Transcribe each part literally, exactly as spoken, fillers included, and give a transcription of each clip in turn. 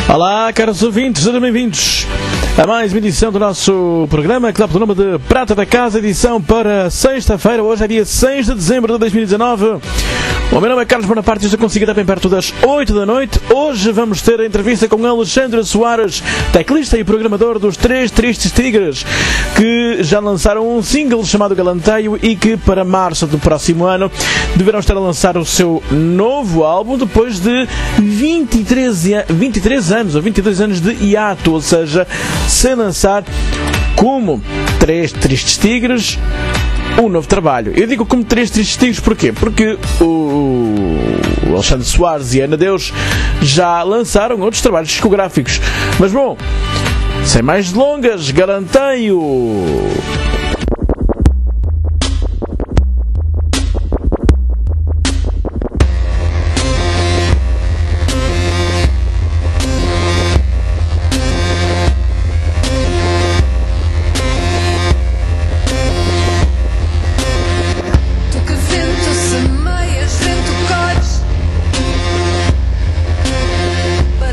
Olá, caros ouvintes, sejam bem-vindos a mais uma edição do nosso programa que dá pelo nome de Prata da Casa, edição para sexta-feira. Hoje é dia seis de dezembro de dois mil e dezanove. O meu nome é Carlos Bonaparte e estou consigo até bem perto das oito da noite. Hoje vamos ter a entrevista com Alexandre Soares, teclista e programador dos Três Tristes Tigres, que já lançaram um single chamado Galanteio e que para março do próximo ano deverão estar a lançar o seu novo álbum depois de vinte e três, vinte e três anos ou vinte e dois anos de hiato, ou seja, sem lançar como Três Tristes Tigres um novo trabalho. Eu digo como Três Tristes Tigres porquê? Porque o Alexandre Soares e a Ana Deus já lançaram outros trabalhos discográficos. Mas bom, sem mais delongas, Galanteio!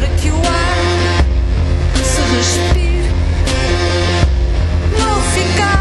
Respire, não ficar.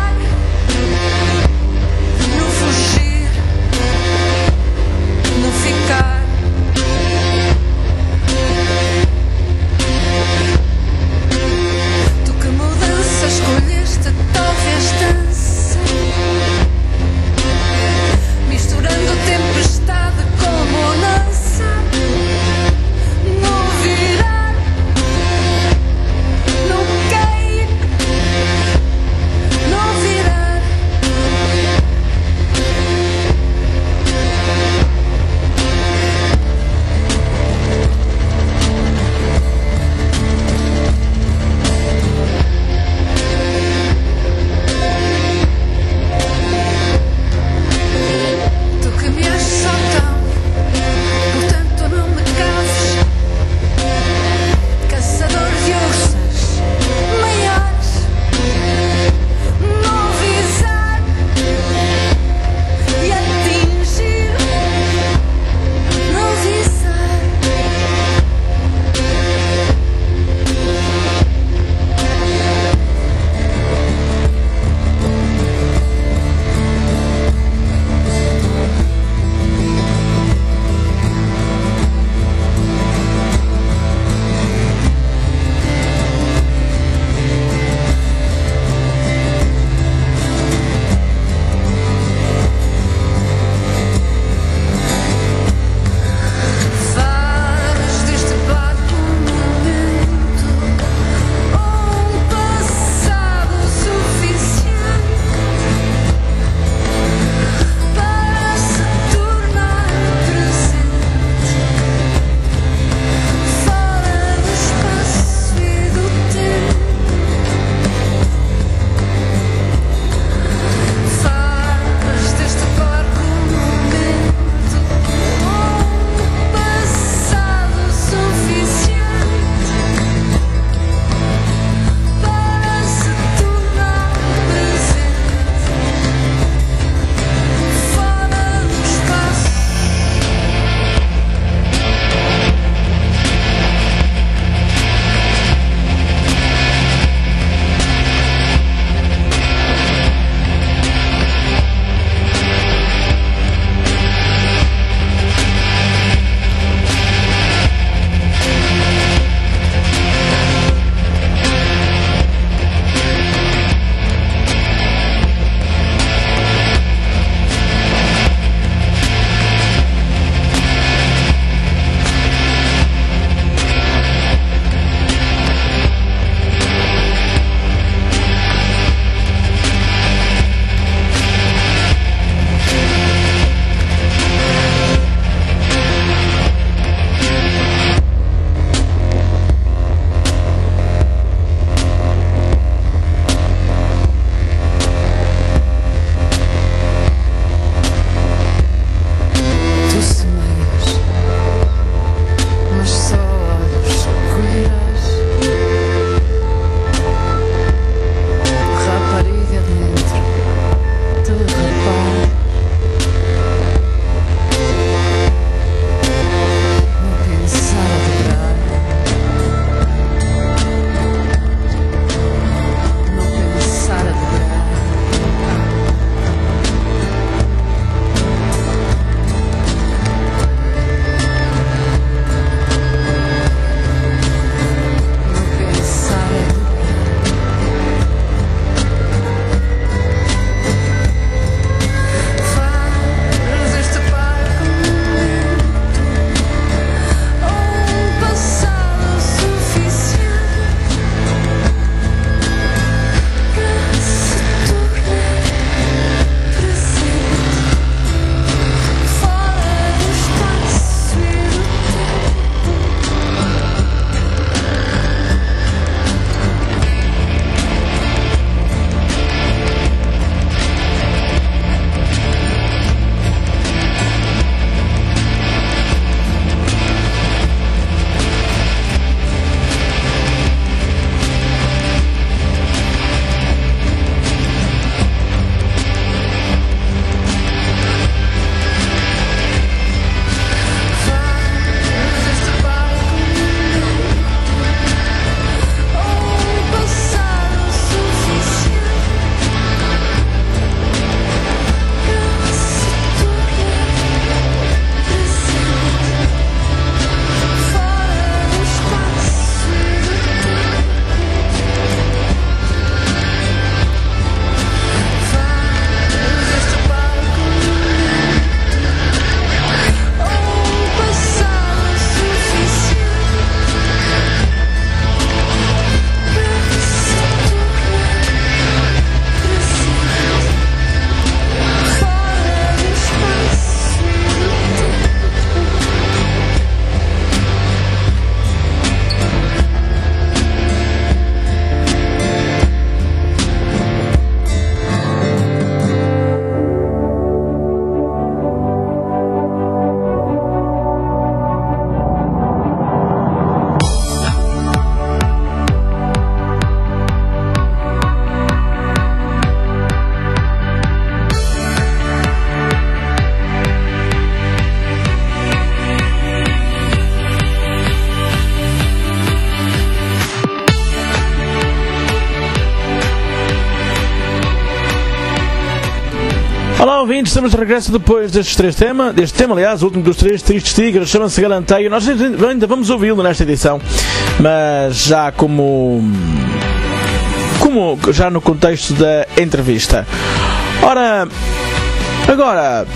Olá, ouvintes, estamos de regresso depois destes três temas, deste tema, aliás, o último dos três, Tristes Tigres, chama-se Galanteio. Nós ainda vamos ouvi-lo nesta edição, mas já como, como já no contexto da entrevista. Ora, agora,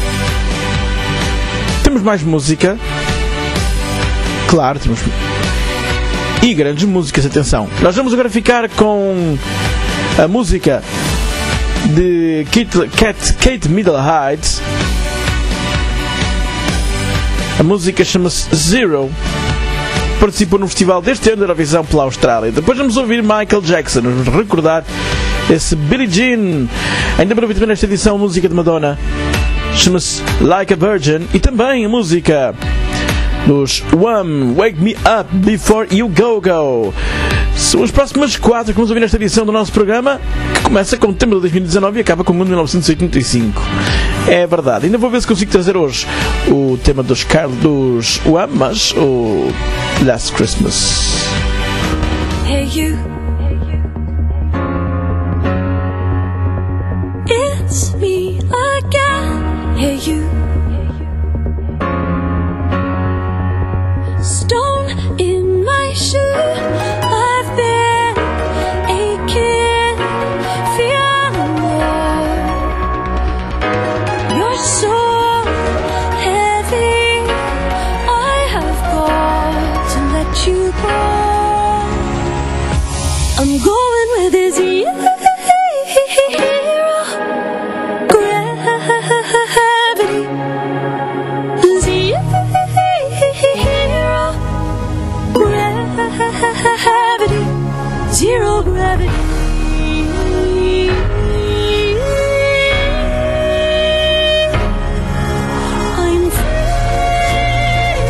temos mais música, claro, temos e grandes músicas, atenção. Nós vamos agora ficar com a música de Kate, Kate, Kate Middlehyde. A música chama-se Zero. Participou no festival deste ano da Eurovisão pela Austrália. Depois vamos ouvir Michael Jackson, vamos recordar esse Billie Jean. Ainda para ouvir também nesta edição a música de Madonna, chama-se Like a Virgin. E também a música dos Wham, Wake Me Up Before You Go Go. São as próximas quatro que vamos ouvir nesta edição do nosso programa, que começa com o tema de dois mil e dezanove e acaba com o ano de mil novecentos e oitenta e cinco. É verdade. Ainda vou ver se consigo trazer hoje o tema dos Carl, dos Wham, mas o Last Christmas. Hey you, it's me again. Hey you, stone in my shoe. I've been aching, feeling low. You're so heavy, I have got to let you go. I'm going with this zero gravity, zero gravity, zero gravity. I'm free.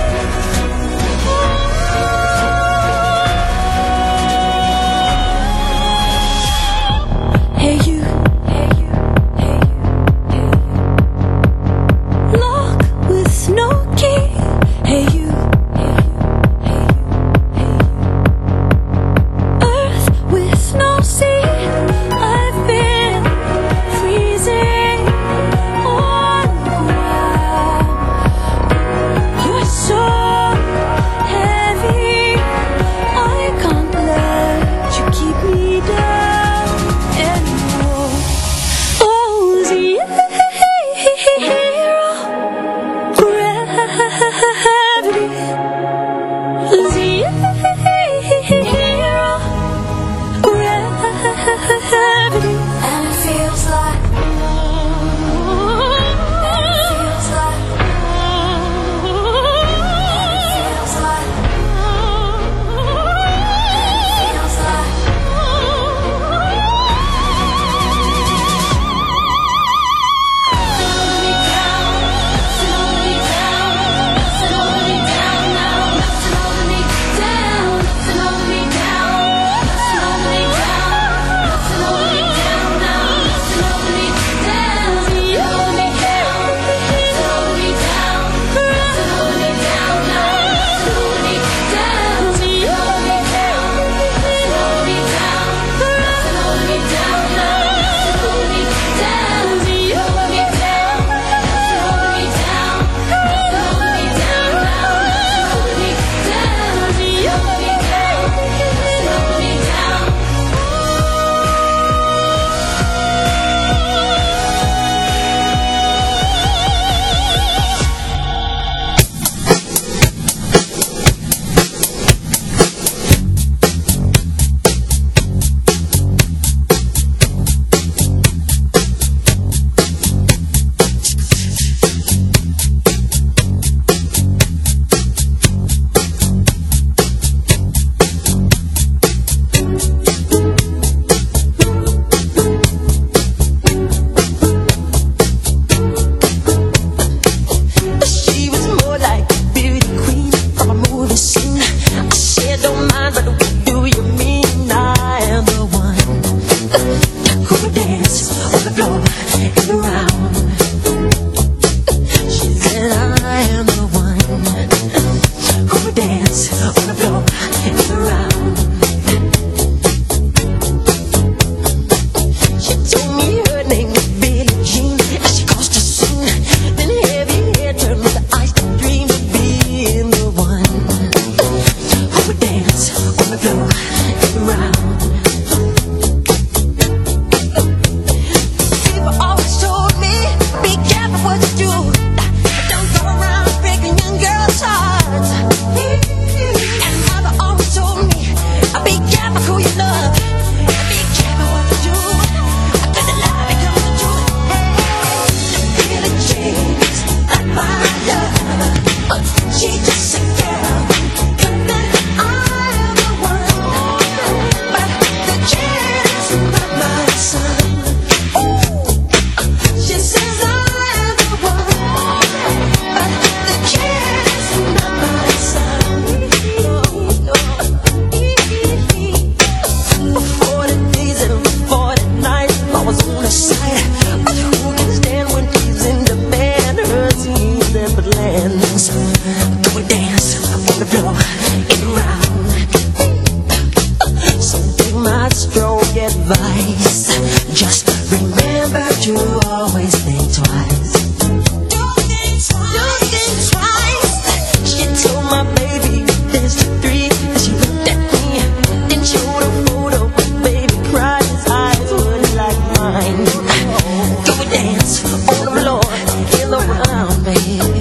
Hey you, hey you, hey you, hey you. Lock with no key. Hey you, hey you, hey you, hey you. Earth with stroke advice. Just remember to always think twice. Do think twice. Do think twice. She told my baby there's three. She looked at me, then showed a photo. Baby cried, his eyes were like mine. Go and dance on the floor, feel around, baby.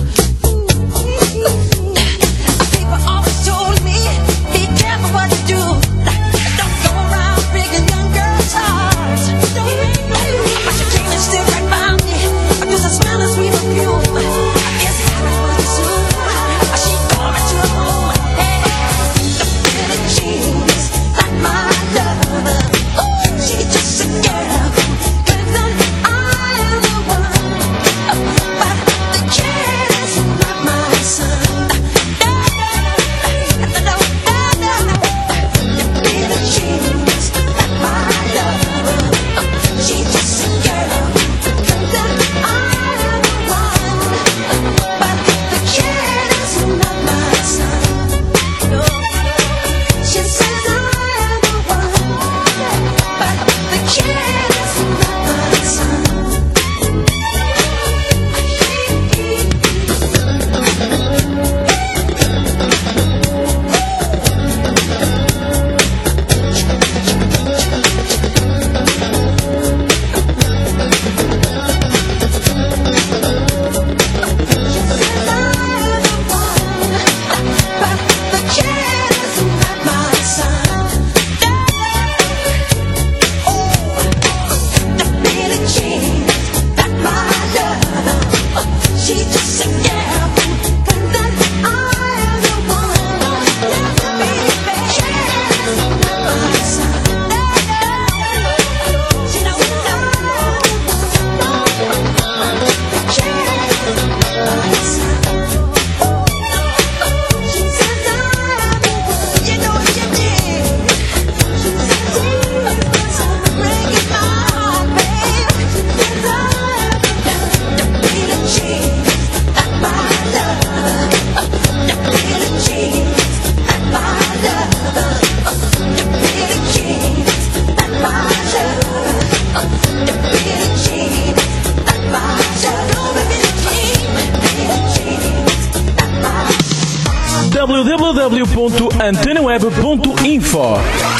w w w ponto antena web ponto info.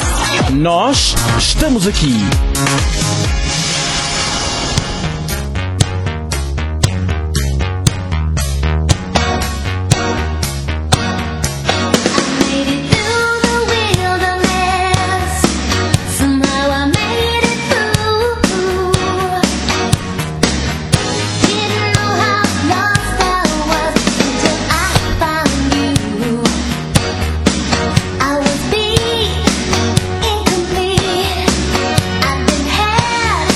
Nós estamos aqui. Incomplete. I've been had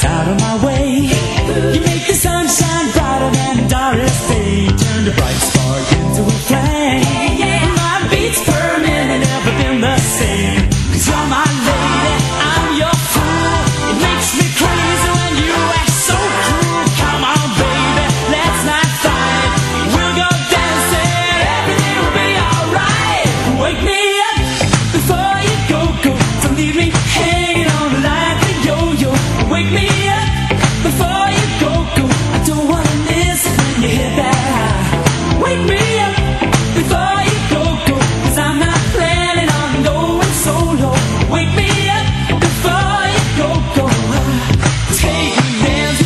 lights out of my way. You make the sunshine brighter than the darkest day. Turn the bright spark into a flame. My beats burning and never been the same. Cause you're my lady, I'm your fool. It makes me crazy when you act so cruel. Come on baby, let's not fight. We'll go dancing, everything will be alright. Wake me up before you go, go. Don't leave me hanging on like a yo-yo. Wake me up before you go, go. I don't wanna miss it when you hit that high. Wake me up before you go, go. Cause I'm not planning on going solo. Wake me up before you go, go. Take me dancing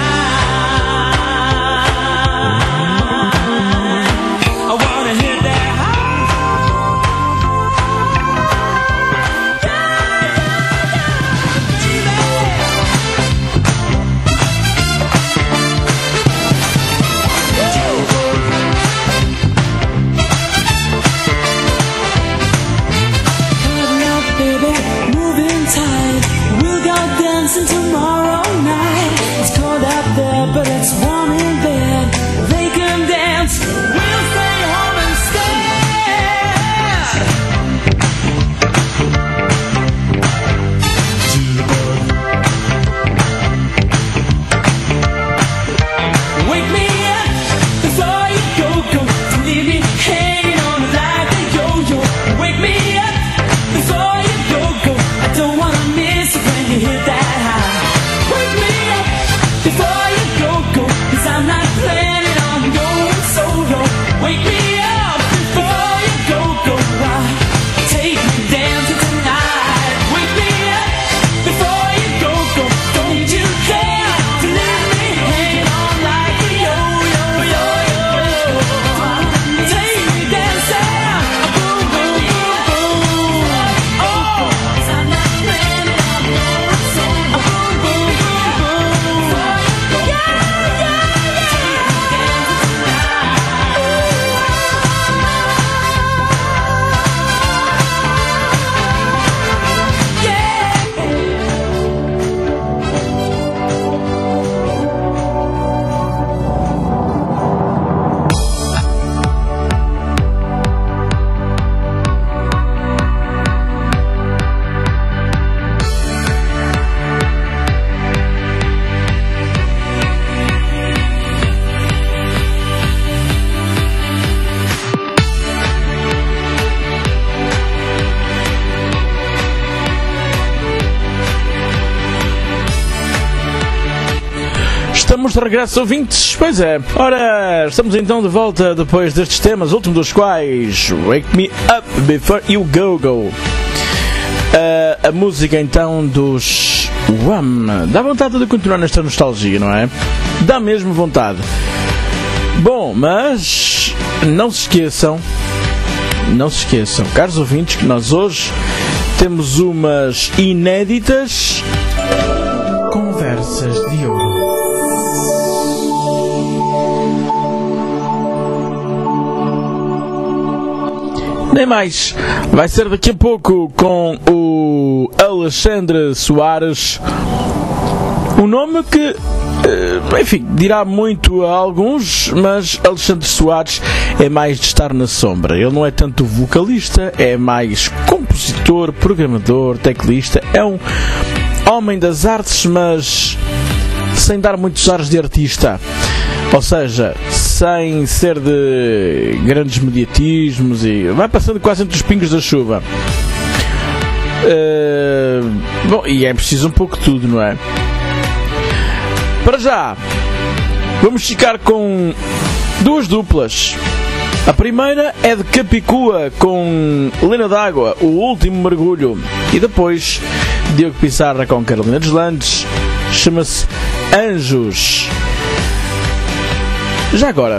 tonight. I wanna hit that high. Coming up, baby, moving tight. We'll go dancing tomorrow night. It's cold out there, but it's warm in bed. They can dance, we'll stay home instead. Wake me up before you go, go. Don't leave me hanging on like a yo-yo. Wake me up before you go, go. I don't wanna miss it when you hit that high. Wake me up before you go, go. Cause I'm not planning on going solo. Wake me up before you go, go. Take me dancing tonight. Wake me up before you go, go. Don't you care to leave me hanging on like a yo-yo-yo-yo. Take me dancing, boom, boom, boom, boom. Oh, 'cause I'm not planning on going solo. Boom, boom, boom, boom. Yeah, yeah, yeah. Estamos de regresso, ouvintes. Pois é. Ora, estamos então de volta depois destes temas, último dos quais Wake Me Up Before You Go Go. Uh, a música então dos Wham. Dá vontade de continuar nesta nostalgia, não é? Dá mesmo vontade. Bom, mas não se esqueçam, não se esqueçam, caros ouvintes, que nós hoje temos umas inéditas conversas de ouro. Nem mais. Vai ser daqui a pouco com o Alexandre Soares. Um nome que, enfim, dirá muito a alguns, mas Alexandre Soares é mais de estar na sombra. Ele não é tanto vocalista, é mais compositor, programador, teclista. É um homem das artes, mas sem dar muitos ares de artista. Ou seja, sem ser de grandes mediatismos e vai passando quase entre os pingos da chuva. Uh, bom, e é preciso um pouco de tudo, não é? Para já, vamos ficar com duas duplas. A primeira é de Capicua com Lena D'Água, O Último Mergulho. E depois, Diogo Pissarra com Carolina Deslandes, chama-se Anjos. Já agora,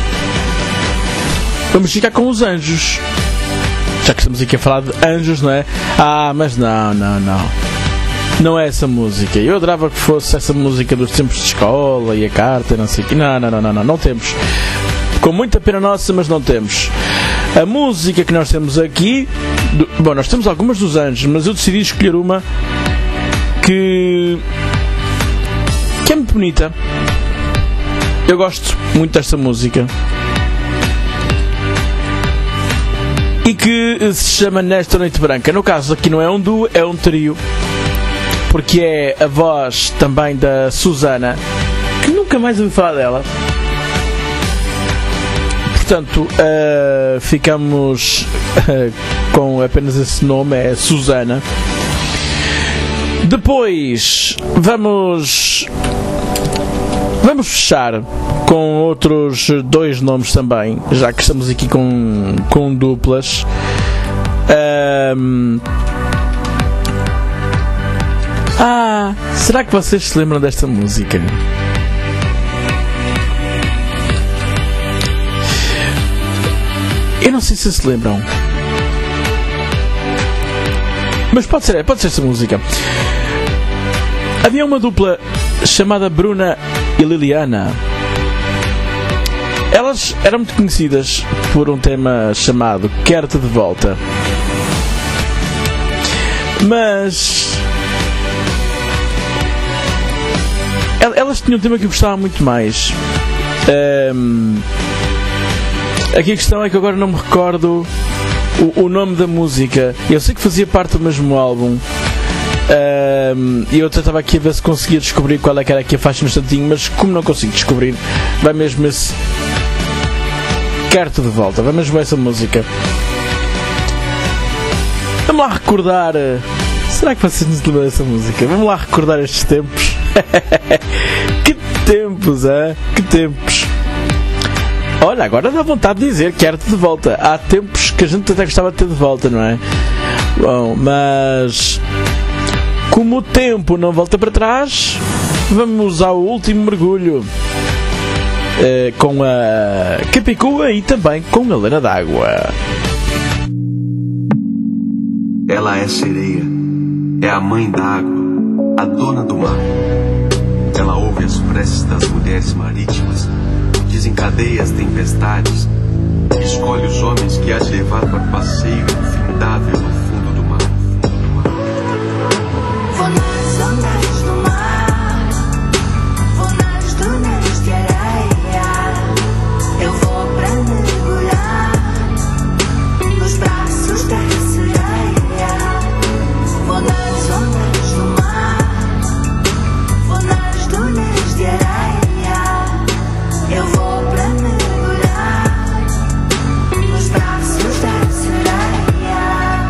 vamos ficar com os Anjos. Já que estamos aqui a falar de anjos, não é? Ah, mas não, não, não. Não é essa música. Eu adorava que fosse essa música dos tempos de escola e a carta, não sei o que. Não, não, não, não, não, não temos. Com muita pena nossa, mas não temos. A música que nós temos aqui... Do, bom, nós temos algumas dos Anjos, mas eu decidi escolher uma que que é muito bonita. Eu gosto muito desta música. E que se chama Nesta Noite Branca. No caso aqui não é um duo, é um trio. Porque é a voz também da Susana, que nunca mais ouvi falar dela. Portanto, uh, ficamos uh, com apenas esse nome, é Susana. Depois vamos vamos fechar com outros dois nomes também, já que estamos aqui com, com duplas. Um... Ah, será que vocês se lembram desta música? Eu não sei se se lembram, mas pode ser, pode ser esta música. Havia uma dupla chamada Bruna e Liliana. Elas eram muito conhecidas por um tema chamado Quero-te de Volta. Mas elas tinham um tema que eu gostava muito mais. Um... Aqui a questão é que agora não me recordo o, o nome da música. Eu sei que fazia parte do mesmo álbum. Um, e eu estava aqui a ver se conseguia descobrir qual é que era aqui a faixa no instantinho, mas como não consigo descobrir, vai mesmo esse Quero-te de Volta, vai mesmo essa música. Vamos lá recordar. Será que vocês nos lembram dessa música? Vamos lá recordar estes tempos. Que tempos, hein? Que tempos. Olha, agora dá vontade de dizer Quero-te de Volta. Há tempos que a gente até gostava de ter de volta, não é? Bom, mas como o tempo não volta para trás, vamos ao último mergulho eh, com a Capicua e também com a Lena d'Água. Ela é sereia, é a mãe d'água, a dona do mar. Ela ouve as preces das mulheres marítimas, desencadeia as tempestades, escolhe os homens que há de levar para o passeio infindável no fundo do mar. Vou nas ondas do mar, vou nas dunas de areia. Eu vou pra mergulhar nos braços da sereia. Vou nas ondas do mar, vou nas dunas de areia. Eu vou pra mergulhar nos braços da sereia.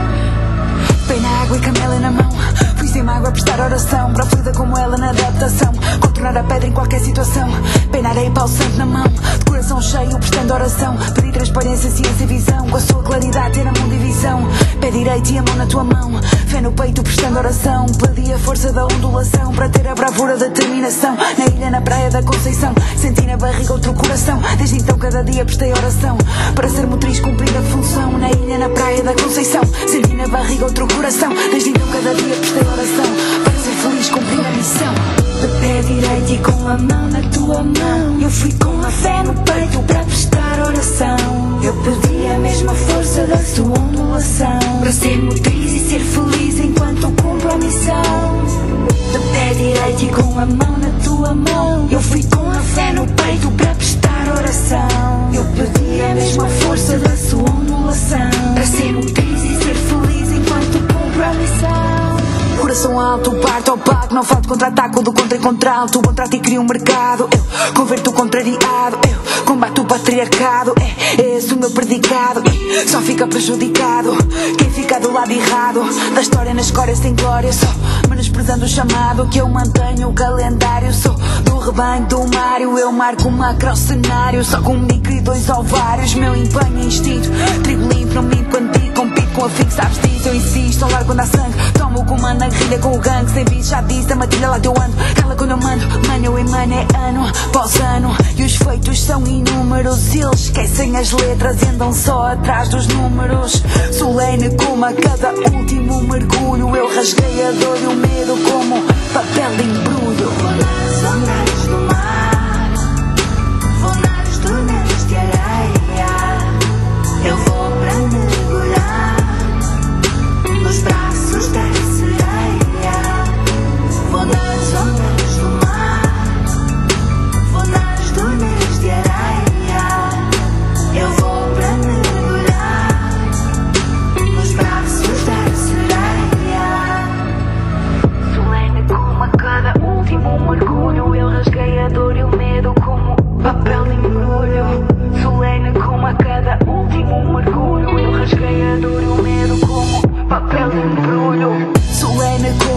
Pé na água e camela na mão, fui sem mágoa a prestar oração, para fluida como ela na adaptação, contornar a pedra em qualquer situação. Pé na areia, pau santo na mão, de coração cheio prestando oração, pedir transparência, ciência e visão, com a sua claridade ter a mão divisão. Pé direito e a mão na tua mão, fé no peito prestando oração, pedi a força da ondulação, para ter a bravura da determinação. Na ilha, na praia da Conceição, senti na barriga outro coração, desde então cada dia prestei oração, para ser motriz cumprir a função. Na ilha, na praia da Conceição, senti na barriga outro coração, desde então cada dia prestei oração, para ser feliz cumprir a missão. De pé direito e com a mão na tua mão, eu fui com a fé no peito para prestar oração. Eu pedi a mesma força da sua ondulação, para ser motriz e ser feliz enquanto cumpro a missão. De pé direito e com a mão na tua mão, eu fui com a fé no peito para prestar oração. Eu pedi a mesma força da sua ondulação, para ser motriz e ser feliz enquanto cumpro a missão. Coração alto, parto ao pago, não falto contra-ataco do contra e contralto. Contrato e crio um mercado, eu converto o contrariado, eu combato o patriarcado. É esse o meu predicado, e só fica prejudicado quem fica do lado errado da história, na escória sem glória, só menosprezando o chamado que eu mantenho o calendário. Sou do rebanho do Mário, eu marco o macro cenário, só com um micro e dois ovários. Meu empenho é instinto, trigo limpo, não me quando digo, compito com a fixe, sabes disso, eu insisto, ao largo quando há sangue, tomo o comando na guerrilha com o gangue, sem bicho, já disse, a matilha lá que eu ando, cala quando eu mando, mano eu emano, é ano após ano, e os feitos são inúmeros, eles esquecem as letras e andam só atrás dos números. Solene como a cada último mergulho, eu rasguei a dor e o medo como papel de embrulho. Vou nas ondas do mar, vou nas dunas de areia, eu vou pra mergulhar nos braços da sereia. Vou nas ondas do mar,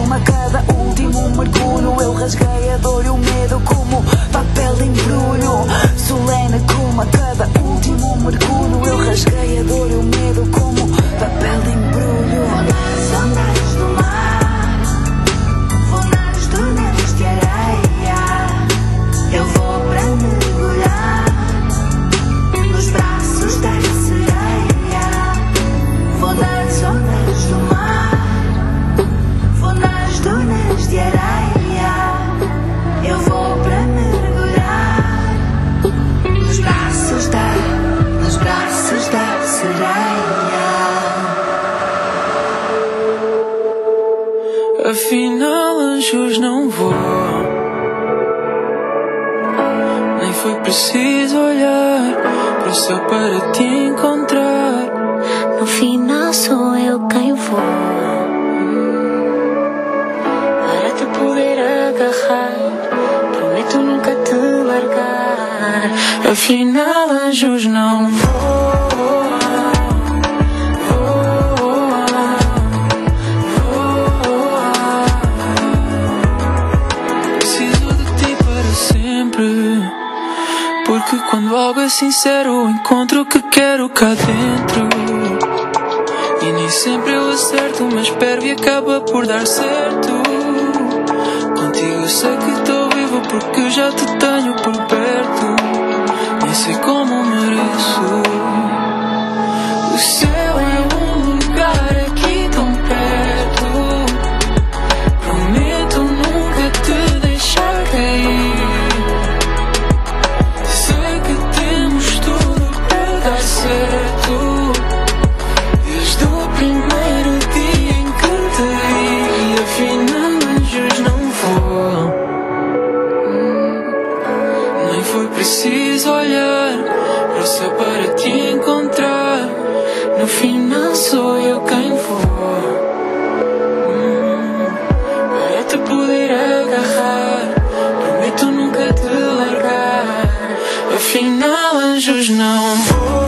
espuma, cada último mergulho. Eu rasguei a dor e o medo como papel de embrulho. Solene como a cada último mergulho. Eu rasguei a dor e o medo como papel de embrulho. Vou nas ondas do mar, vou nas dunas de areia. Eu vou para mergulhar nos braços da sereia. Vou nas ondas do mar, vou nas dunas de areia. Eu vou para mergulhar nos braços da, nos braços da sereia. Afinal, anjos não voam. Nem foi preciso olhar para o céu para te encontrar. No final sou eu quem vou, para te poder agarrar. Prometo nunca te largar. Afinal, anjos não voam. Porque quando algo é sincero, encontro o que quero cá dentro. E nem sempre eu acerto, mas espero e acaba por dar certo. Contigo eu sei que estou vivo porque já te tenho por perto. Nem sei como mereço. O céu é um lugar aqui tão perto. Prometo nunca te deixar cair. Desde o primeiro dia em que te vi, afinal anjos não voam. Nem foi preciso olhar para o céu para te encontrar. No final sou eu quem vou, para te poder agarrar. Prometo nunca te largar. Afinal anjos não voam.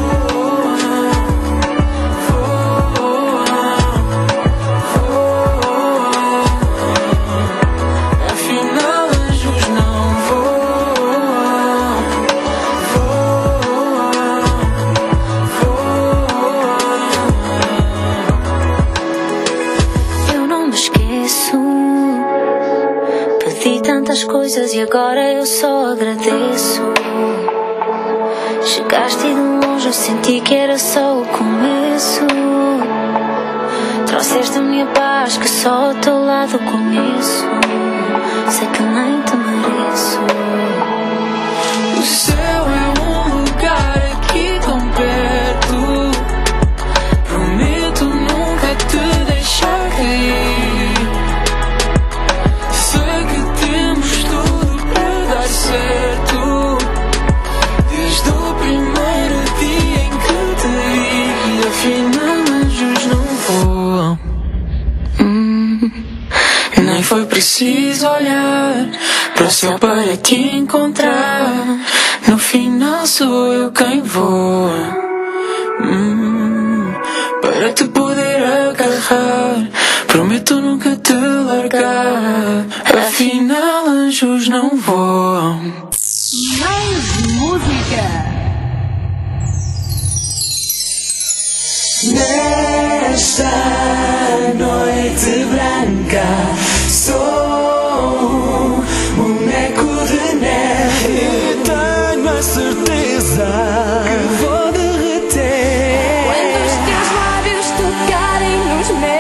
Coisas e agora eu só agradeço. Chegaste de longe, eu senti que era só o começo. Trouxeste a minha paz, que só ao teu lado conheço. Sei que nem te mereço. O céu é um lugar aqui tão perto. Prometo nunca te deixar cair. Certo, desde o primeiro dia em que te vi, afinal anjos não voam. Hum, nem foi preciso olhar para o céu para te encontrar. No final sou eu quem voa, hum, para te poder agarrar. Prometo nunca te largar. Afinal anjos não voam. Mais música. Nesta noite branca sou um boneco de neve. E tenho a certeza que vou derreter Quando os teus lábios tocarem nos meus.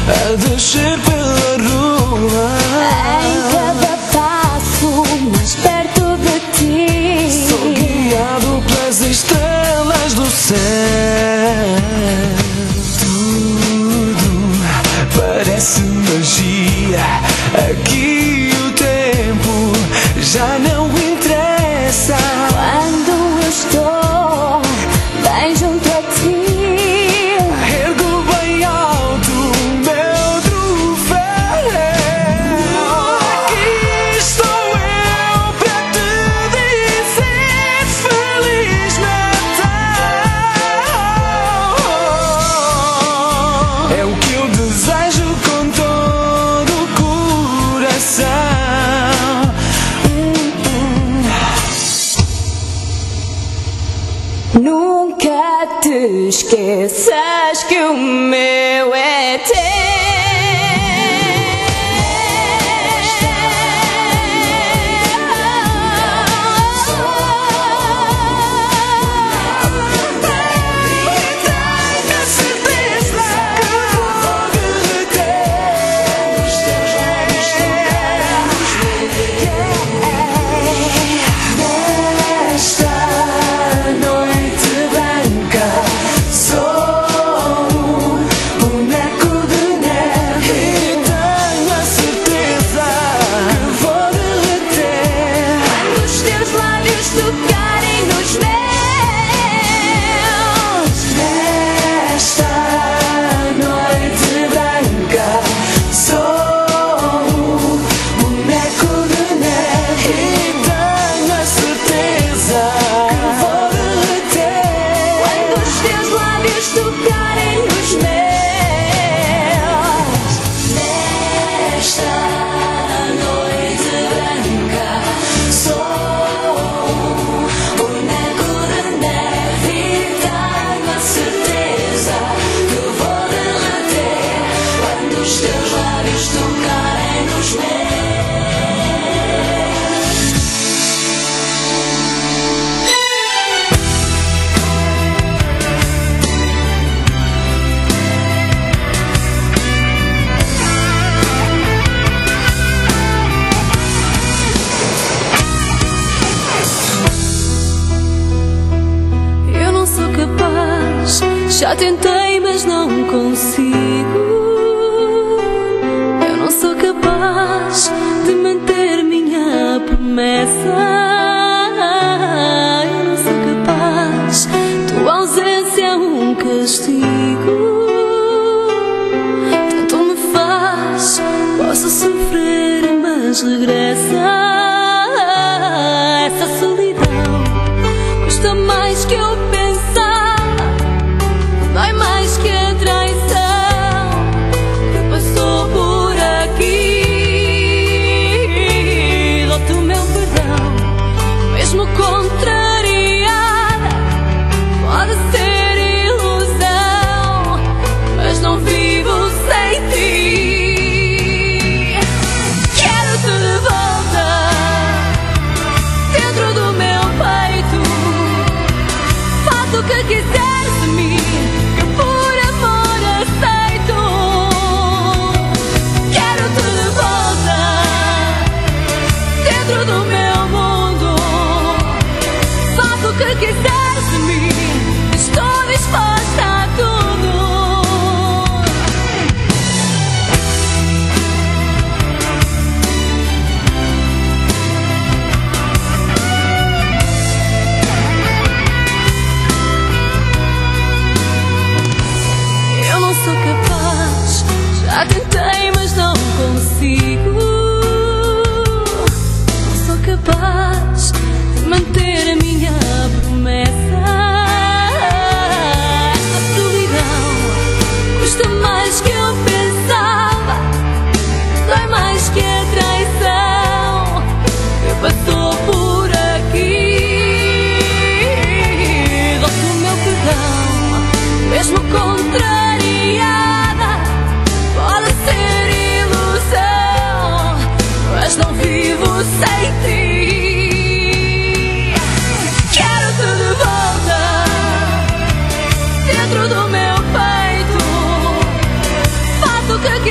a descer pela rua. Em cada passo mais perto de ti, Sou guiado pelas estrelas do céu. Tudo parece magia. Aqui o tempo já não interessa. quando eu estou bem junto a ti, Ergo bem alto o meu troféu. Aqui estou eu para te dizer Feliz Natal. É o que eu desejo com todo o coração. nunca te esqueças que o meu é tocarem nos meus. Nesta noite branca sou um boneco de neve e tenho a certeza que vou derreter quando os teus lábios tocarem nos meus. Nesta noite branca sou boneco de neve e tenho a certeza que vou derreter quando os teus lábios tocarem nos meus. Eu não sou capaz, já tentei, mas não consigo. Eu não sou capaz de manter minha promessa. Eu não sou capaz, tua ausência é um castigo. Tanto me faz, posso sofrer, mas regressa. Essa solidão custa mais que eu pensava, dói mais que a traição que passou por aqui. Dou-te o meu perdão, mesmo contrariada, pode ser ilusão, mas não vivo sem ti. Quero-te de volta dentro do meu peito. Faço o que quiseres de mim, que por amor aceito. Quero-te de volta dentro do meu mundo. Faço o que quiseres de mim, estou disposta a tudo. Eu não sou capaz, já tentei, mas não consigo. Não sou capaz de manter a minha promessa. Esta solidão custa mais que eu pensava, dói mais que a traição que passou por aqui. Dou-te o meu perdão, mesmo contrariada, pode ser ilusão, mas não vivo sem ti. Quero-te de volta dentro do meu peito. Faço o que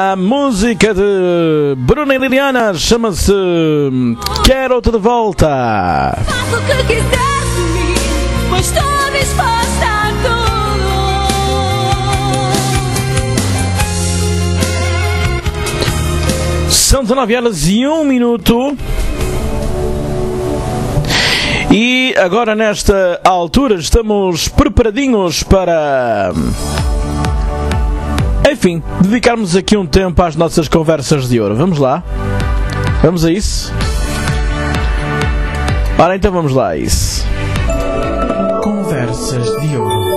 A música de Bruna e Liliana chama-se Quero-te de Volta. Faço o que quiser de mim, pois estou disposta a tudo. São dezenove horas e um minuto. E agora, nesta altura, estamos preparadinhos para, enfim, dedicarmos aqui um tempo às nossas conversas de ouro. Vamos lá? Vamos a isso? Ora, então vamos lá a isso. Conversas de ouro.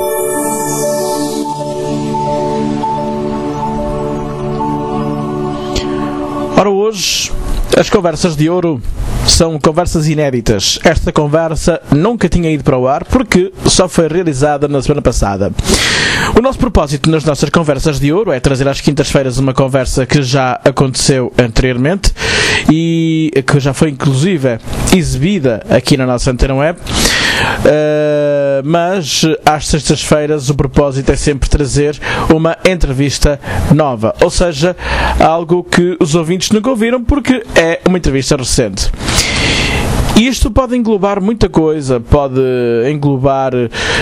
Ora, hoje, as conversas de ouro são conversas inéditas. Esta conversa nunca tinha ido para o ar porque só foi realizada na semana passada. O nosso propósito nas nossas conversas de ouro é trazer às quintas-feiras uma conversa que já aconteceu anteriormente e que já foi inclusive exibida aqui na nossa Antena Web. Uh, mas às sextas-feiras o propósito é sempre trazer uma entrevista nova, ou seja, algo que os ouvintes nunca ouviram porque é uma entrevista recente. Isto pode englobar muita coisa, pode englobar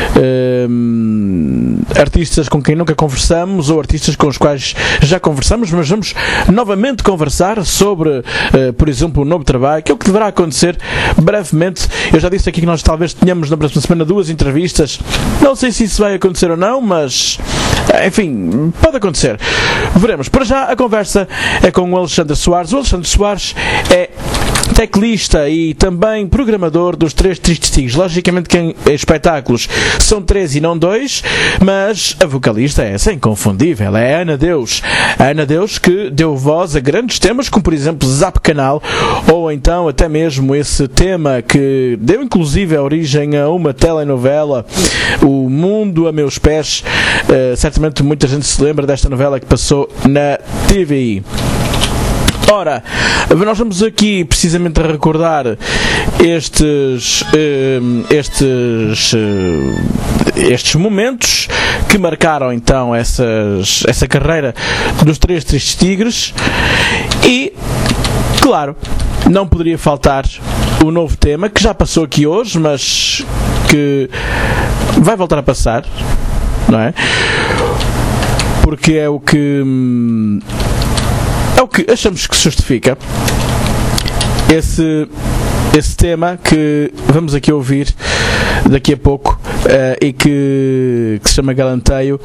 hum, artistas com quem nunca conversamos ou artistas com os quais já conversamos, mas vamos novamente conversar sobre, uh, por exemplo, um novo trabalho, que é o que deverá acontecer brevemente. Eu já disse aqui que nós talvez tenhamos na próxima semana duas entrevistas, não sei se isso vai acontecer ou não, mas enfim, pode acontecer. Veremos. Para já a conversa é com o Alexandre Soares. O Alexandre Soares é teclista e também programador dos Três Tristes Tigres. Logicamente que em espetáculos são três e não dois, mas a vocalista é essa, inconfundível, é a Ana Deus. A Ana Deus que deu voz a grandes temas, como por exemplo Zap Canal, ou então até mesmo esse tema que deu inclusive a origem a uma telenovela, O Mundo a Meus Pés. Uh, certamente muita gente se lembra desta novela que passou na T V I. Ora, nós vamos aqui precisamente recordar estes, estes, estes momentos que marcaram então essas, essa carreira dos Três Tristes Tigres e, claro, não poderia faltar o novo tema que já passou aqui hoje, mas que vai voltar a passar, não é? Porque é o que... É o que achamos que se justifica. Esse, esse tema que vamos aqui ouvir daqui a pouco uh, e que, que se chama Galanteio,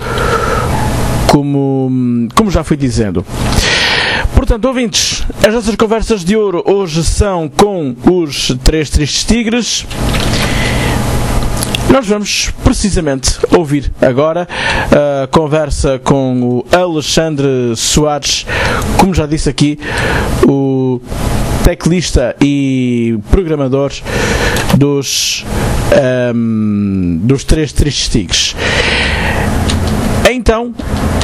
como, como já fui dizendo. Portanto, ouvintes, as nossas conversas de ouro hoje são com os Três Tristes Tigres. Nós vamos precisamente ouvir agora a conversa com o Alexandre Soares, como já disse aqui, o teclista e programador dos, um, dos Três Tristes Tigres. Então,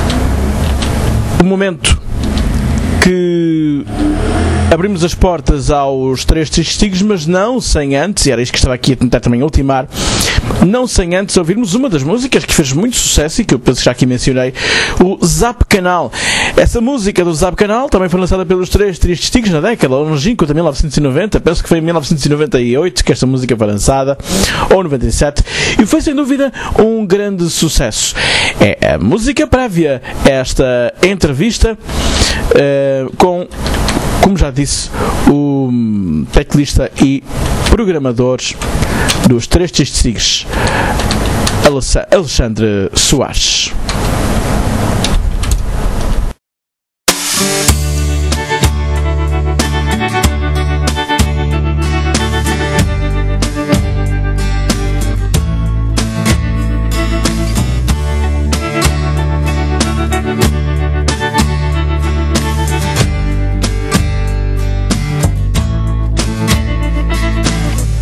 o momento que abrimos as portas aos Três Tristes Tigres, mas não sem antes, e era isto que estava aqui a tentar também ultimar, não sem antes ouvirmos uma das músicas que fez muito sucesso e que eu penso que já aqui mencionei, o Zap Canal. Essa música do Zap Canal também foi lançada pelos Três Tristes Tigres na década longínqua de mil novecentos e noventa, penso que foi em mil novecentos e noventa e oito que esta música foi lançada, ou noventa e sete, e foi sem dúvida um grande sucesso. É a música prévia a esta entrevista uh, com, como já disse, o teclista e programador dos Três Tristes Tigres, Alexandre Soares.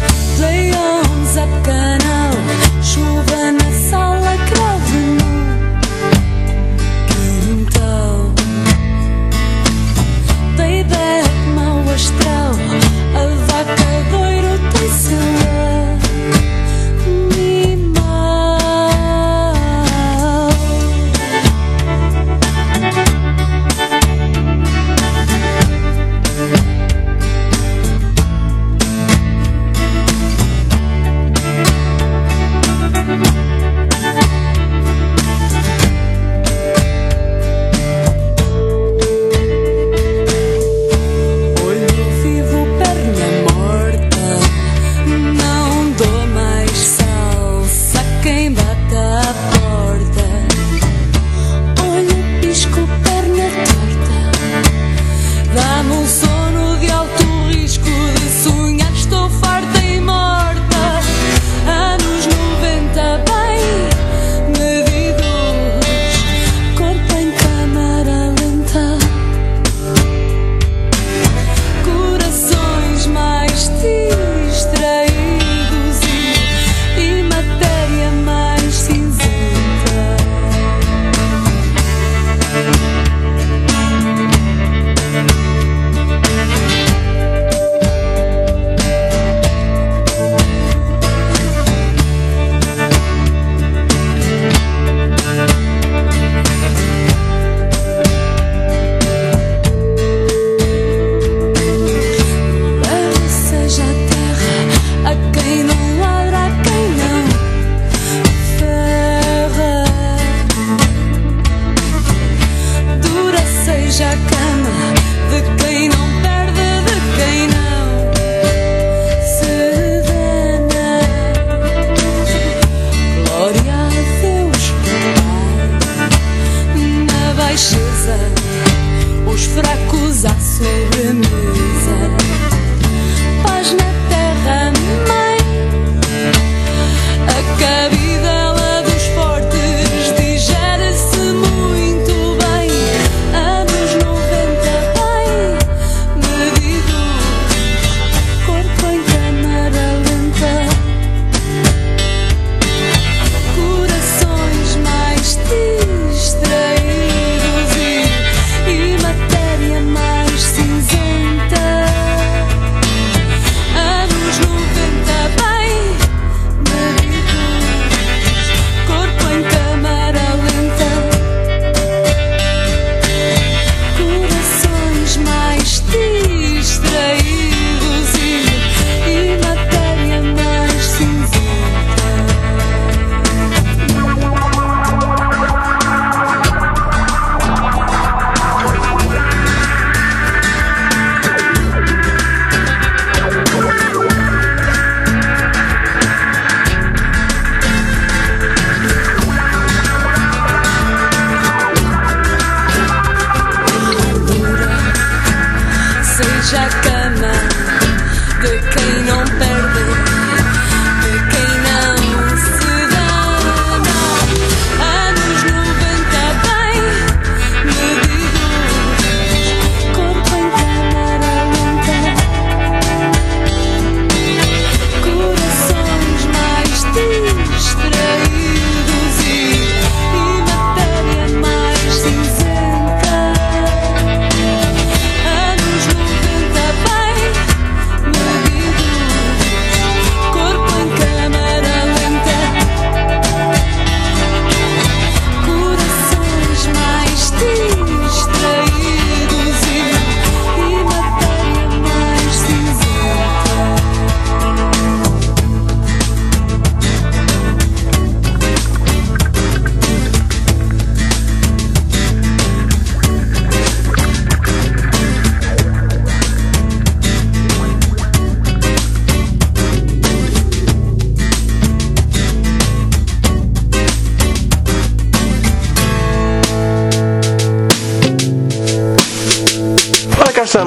Play on Zap Canal, chuva na sala, cravo nu.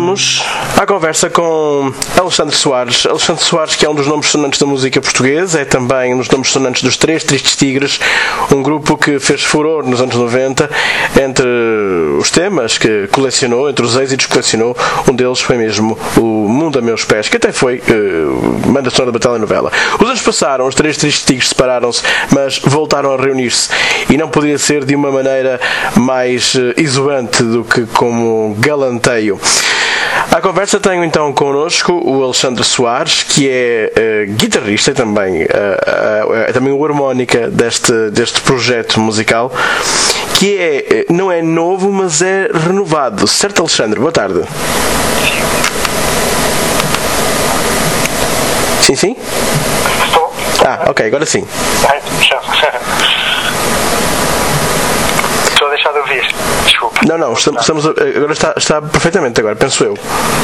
Voltamos à conversa com Alexandre Soares. Alexandre Soares, que é um dos nomes sonantes da música portuguesa, é também um dos nomes sonantes dos Três Tristes Tigres, um grupo que fez furor nos anos noventa. Entre os temas que colecionou, entre os êxitos que colecionou, um deles foi mesmo o Mundo a Meus Pés, que até foi uh, banda sonora da telenovela. Os anos passaram, os Três Tristes Tigres separaram-se, mas voltaram a reunir-se, e não poderia ser de uma maneira mais uh, exuberante do que como galanteio. À conversa tenho então connosco o Alexandre Soares, que é uh, guitarrista e também, uh, uh, é também o harmónica deste, deste projeto musical, que é, não é novo, mas é renovado. Certo, Alexandre? Boa tarde. Sim, sim? Estou. Ah, ok, agora sim. Ai, estou a deixar de ouvir. Desculpa. Não, não, estamos, estamos a- agora está, está perfeitamente agora, penso eu.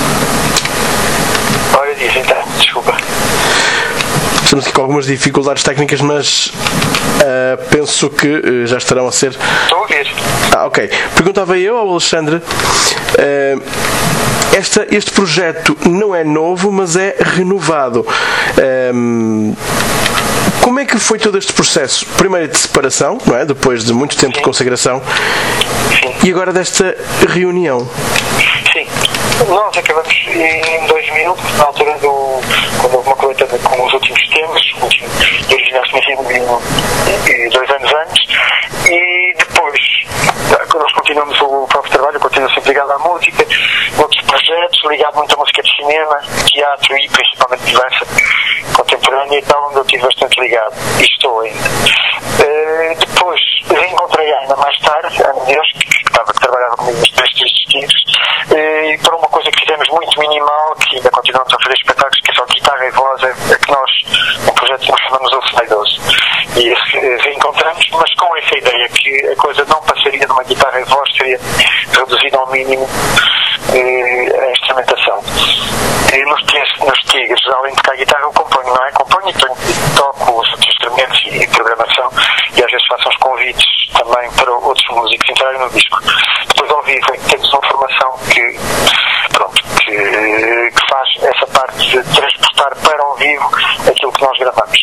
Olha, diz então. Desculpa. Estamos aqui com algumas dificuldades técnicas, mas ah, penso que ah, já estarão a ser... Estou a ouvir. Ah, ok. Perguntava eu ao Alexandre, ah, esta, este projeto não é novo, mas é renovado. Ahm, como é que foi todo este processo? Primeiro de separação, não é? Depois de muito tempo de consagração, e agora desta reunião. Sim. Nós acabamos em dois mil, na altura do. Quando houve uma coleta de- com os últimos temas, os últimos de originais conhecidos e dois anos antes, e depois nós continuamos o próprio trabalho, continuo sempre ligado à música, outros projetos, ligado muito à música de cinema, teatro e principalmente de dança contemporânea e tal, onde eu estive bastante ligado, e estou ainda. Eh, depois reencontrei a Ana mais tarde, a Ana Deus, que, estava, que trabalhava comigo nos Três Tristes Tigres, eh, e para uma coisa que fizemos muito minimal, que ainda continuamos a fazer espetáculos, que é só guitarra e voz, é, é que nós, um projeto que nós chamamos o Saidoso. E esse, eh, reencontramos, mas com essa ideia que a coisa não passaria de uma guitarra e voz, seria reduzida ao mínimo eh, a instrumentação. E nos, tigres- nos Tigres, além de tocar guitarra, eu componho, não é? Componho e tenho- toco os outros instrumentos e programação, e às vezes faço uns convites também para outros músicos entrarem no disco. Depois ao vivo é que temos uma formação que, pronto, que, que faz essa parte de transportar para ao vivo aquilo que nós gravamos.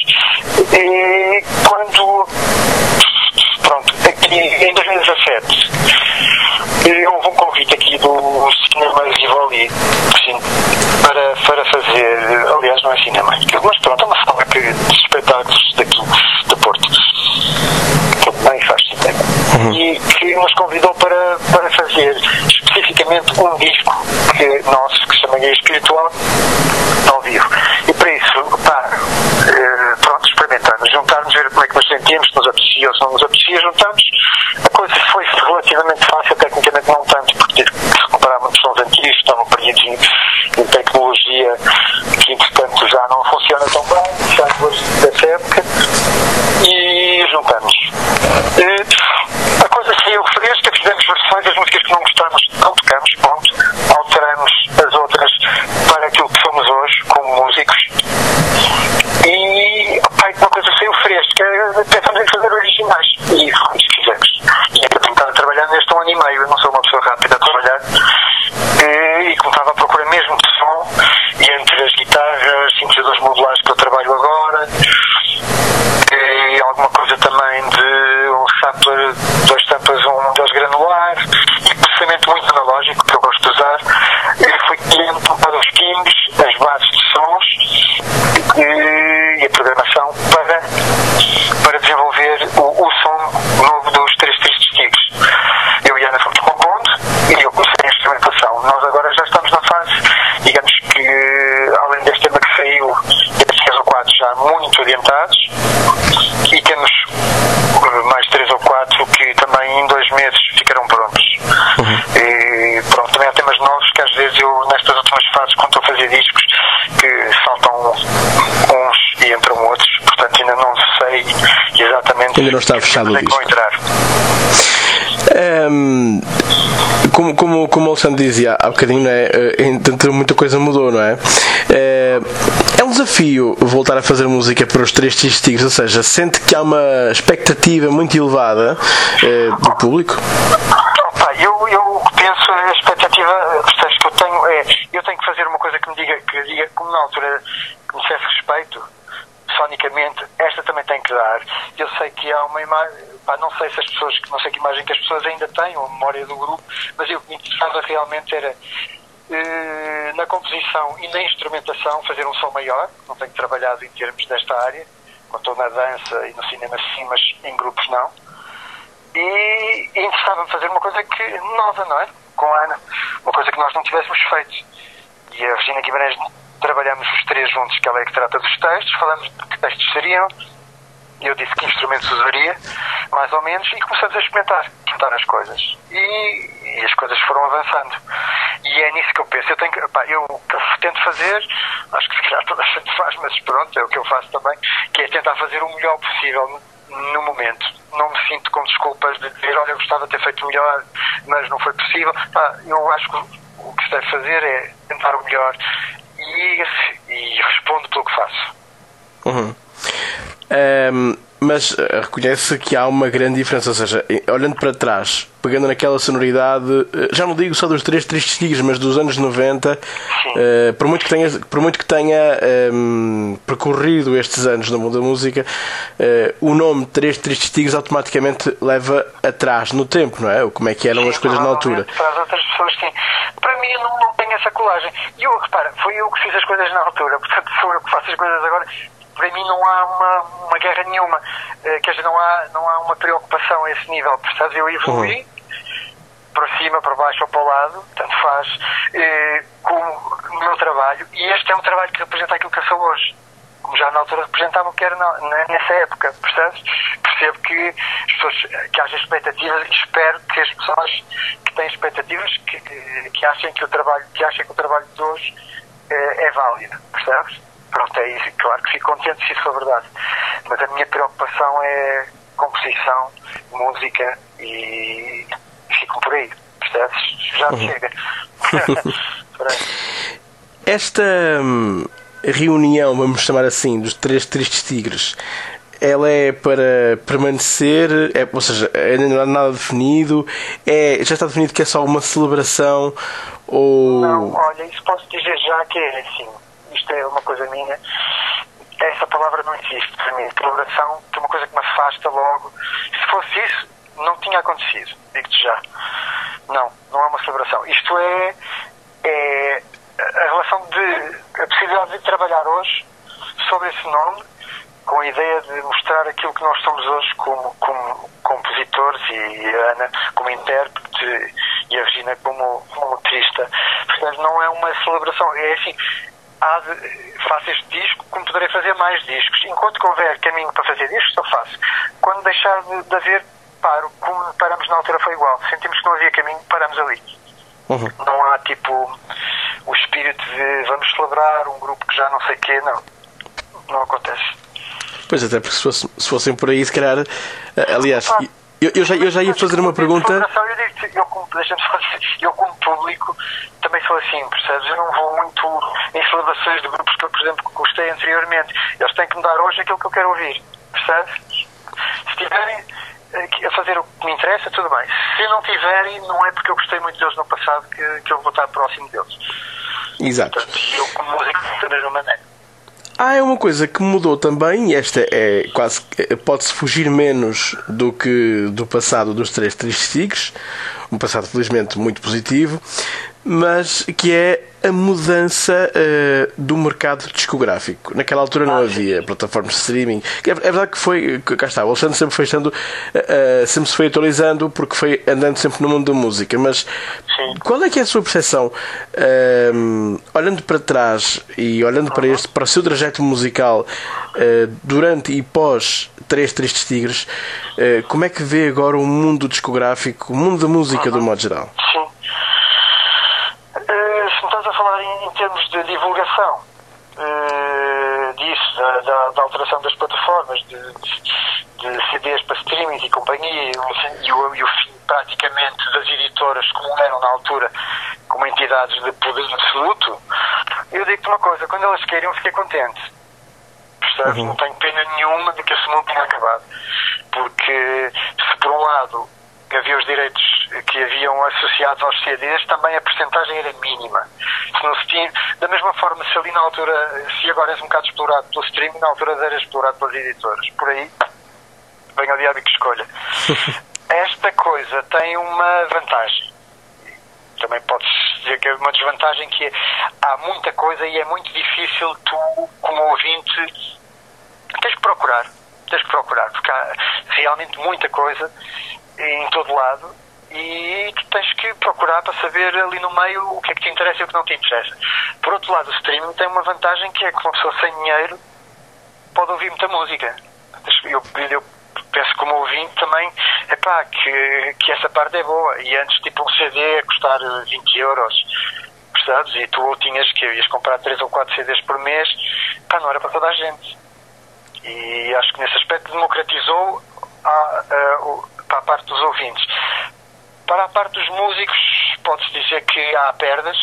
E quando, pronto, aqui em dois mil e dezassete eh, houve um convite aqui do Cinema Rivoli, sim, para, para fazer, aliás não é cinema, mas pronto, é uma sala que, de espetáculos daqui do Porto, que também faz cinema, e que nos convidou para, para fazer especificamente um disco que nosso, que se chama Guia Espiritual, ao vivo. E para isso, pá, eh, pronto, experimentamos, juntarmos, ver como é que nos sentíamos, se nos apetecia ou se não nos apetecia, juntamos. A coisa foi relativamente fácil, tecnicamente não tanto, porque tive que recuperar muitos sons antigos, que estavam perdidos em, em tecnologia que, entretanto, já não funciona tão bem, já depois dessa época, e juntamos. Eh, a coisa saiu fresca, fizemos versões, as músicas que não gostamos, não tocamos, ponto. Alteramos as outras para aquilo que somos hoje, como músicos. E, opa, uma coisa saiu fresca, pensamos em fazer originais. E foi isso que fizemos. E é que eu tenho estado a trabalhar neste um ano e meio, eu não sou uma pessoa rápida a trabalhar. E, e como estava à procura mesmo de som, e entre as guitarras, sintetizadores modulares que eu trabalho agora, e alguma coisa também de um sampler, dois samplers, um deles granular, e processamento muito analógico que eu gosto de usar. Eu fui criando para os timbres, as bases de sons e, e a programação para, para desenvolver o, o som novo dos Três Tristes Tigres. Eu e a Ana fomos compondo e eu comecei a instrumentação. Nós agora já estamos na fase, digamos que, além deste tema que saiu, temos três ou quatro já muito adiantados, e temos uh, mais três ou quatro que também em dois meses ficarão prontos. Uhum. E pronto, também há temas novos que às vezes eu, nestas últimas fases, quando estou a fazer discos, que saltam uns e entram outros, portanto ainda não sei exatamente Ainda não está fechado o é que vão disco. entrar. Um, como, como, como o Alexandre dizia há bocadinho, não é? Entretanto, muita coisa mudou, não é? É um desafio voltar a fazer música para os Três Tristes Tigres, ou seja, sente que há uma expectativa muito elevada uh, do público? Opa, eu, eu penso, a expectativa, percebes, que eu tenho, é, eu tenho que fazer uma coisa que me diga, que diga, como na altura que me dissesse respeito, sonicamente, esta também tem que dar. Eu sei que há uma imagem, pá, não sei se as pessoas, não sei que imagem que as pessoas ainda têm, ou a memória do grupo, mas eu, o que me interessava realmente era, eh, na composição e na instrumentação, fazer um som maior. Não tenho trabalhado em termos desta área, quando estou na dança e no cinema sim, mas em grupos não. E, e interessava-me fazer uma coisa que, nova, não é? Com a Ana, uma coisa que nós não tivéssemos feito. E a Regina Guimarães, trabalhamos os três juntos, que ela é que trata dos textos, falamos de que textos seriam, eu disse que instrumentos usaria, mais ou menos, e começamos a experimentar, experimentar as coisas. E, e as coisas foram avançando. E é nisso que eu penso. Eu, tenho que, pá, eu, eu tento fazer, acho que se calhar toda a gente faz, mas pronto, é o que eu faço também, que é tentar fazer o melhor possível no momento. Não me sinto com desculpas de dizer, olha, eu gostava de ter feito melhor, mas não foi possível. Pá, eu acho que o que se deve fazer é tentar o melhor e, e respondo pelo que faço. Uhum. Um, mas uh, reconhece que há uma grande diferença, ou seja, olhando para trás, pegando naquela sonoridade, uh, já não digo só dos três Tristes Tigres, mas dos anos noventa, uh, por muito que tenha, por muito que tenha um, percorrido estes anos no mundo da música, uh, o nome Três Tristes Tigres automaticamente leva atrás no tempo, não é? Ou como é que eram sim, as coisas na altura. Para as outras pessoas, sim. Para mim, eu não, não tenho essa colagem. E eu, repara, foi eu que fiz as coisas na altura, portanto, sou eu que faço as coisas agora. Para mim não há uma, uma guerra nenhuma, uh, quer dizer, não há, não há uma preocupação a esse nível, percebes? Eu evoluí, uhum. para cima, para baixo ou para o lado, tanto faz, uh, com o meu trabalho, e este é um trabalho que representa aquilo que eu sou hoje, como já na altura representava o que era na, na, nessa época, percebes? Percebo que as pessoas, que haja expectativas, e espero que as pessoas que têm expectativas, que, que, que, achem, que, o trabalho, que achem que o trabalho de hoje uh, é válido, percebes? Pronto, é isso. Claro que fico contente se isso for verdade. Mas a minha preocupação é composição, música e fico por aí. Percebes? Já me chega. Esta hum, reunião, vamos chamar assim, dos Três Tristes Tigres, ela é para permanecer, é, ou seja, ainda não há nada definido, é, já está definido que é só uma celebração ou... Não, olha, isso posso dizer já que é assim. Isto é uma coisa minha, essa palavra não existe para mim. Celebração é uma coisa que me afasta logo. Se fosse isso, não tinha acontecido, digo-te já. Não, não é uma celebração. Isto é, é a relação de, a possibilidade de trabalhar hoje sobre esse nome, com a ideia de mostrar aquilo que nós somos hoje como, como compositores, e a Ana como intérprete e a Regina como, como motorista. Portanto, não é uma celebração, é assim... faço este disco, como poderei fazer mais discos. Enquanto que houver caminho para fazer discos, eu faço. Quando deixar de, de haver, paro. Como paramos na altura foi igual. Sentimos que não havia caminho, paramos ali. Uhum. Não há tipo o espírito de vamos celebrar um grupo que já não sei o quê, não. Não acontece. Pois, até porque se, fosse, se fossem por aí, se calhar, aliás, ah, eu, eu, já, eu já ia fazer uma pergunta. Eu digo, eu como, deixa-me só dizer, eu como público também sou assim, percebes? Eu não vou muito em celebrações de grupos que eu, por exemplo, gostei anteriormente. Eles têm que me dar hoje aquilo que eu quero ouvir, percebes? Se estiverem a fazer o que me interessa, tudo bem. Se não tiverem, não é porque eu gostei muito deles no passado que, que eu vou estar próximo deles. Exato. Portanto, eu como músico da mesma maneira. Ah, é uma coisa que mudou também, e esta é quase, pode-se fugir menos do que do passado dos Três Tristes Tigres, um passado felizmente muito positivo, mas que é a mudança uh, do mercado discográfico. Naquela altura não havia plataformas de streaming. É verdade que foi, cá está, o Alexandre sempre foi estando, uh, uh, sempre se foi atualizando porque foi andando sempre no mundo da música, mas sim, qual é que é a sua percepção, uh, olhando para trás e olhando para este, para o seu trajeto musical uh, durante e pós Três Tristes Tigres, uh, como é que vê agora o mundo discográfico, o mundo da música do modo geral? Sim. Estás a falar em, em termos de divulgação uh, disso, da, da, da alteração das plataformas, de, de, de C Ds para streaming e companhia, e o, e o fim praticamente das editoras como eram na altura, como entidades de poder absoluto. Eu digo-te uma coisa, quando elas querem eu fiquei contente, percebes? Uhum. Não tenho pena nenhuma de que esse mundo tenha acabado, porque se por um lado havia os direitos que haviam associados aos C Ds, também a percentagem era mínima. Se no Steam, da mesma forma, se ali na altura, se agora és um bocado explorado pelo streaming, na altura era explorado pelas editoras. Por aí, venha o diabo que escolha. Esta coisa tem uma vantagem. Também podes dizer que é uma desvantagem, que é, há muita coisa e é muito difícil tu, como ouvinte, tens que procurar. Tens que procurar, porque há realmente muita coisa em todo lado e tu tens que procurar para saber ali no meio o que é que te interessa e o que não te interessa. Por outro lado, o streaming tem uma vantagem, que é que uma pessoa sem dinheiro pode ouvir muita música. Eu, eu penso como ouvinte também, epá, que, que essa parte é boa. E antes, tipo, um C D a custar vinte euros, percebes? E tu ou tinhas que ias comprar três ou quatro C Ds por mês, pá, não era para toda a gente. E acho que nesse aspecto democratizou a, a, para a parte dos ouvintes. Para a parte dos músicos, pode-se dizer que há perdas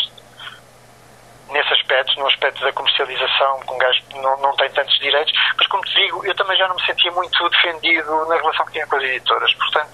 nesse aspecto, no aspecto da comercialização, que um gajo não, não tem tantos direitos, mas como te digo, eu também já não me sentia muito defendido na relação que tinha com as editoras, portanto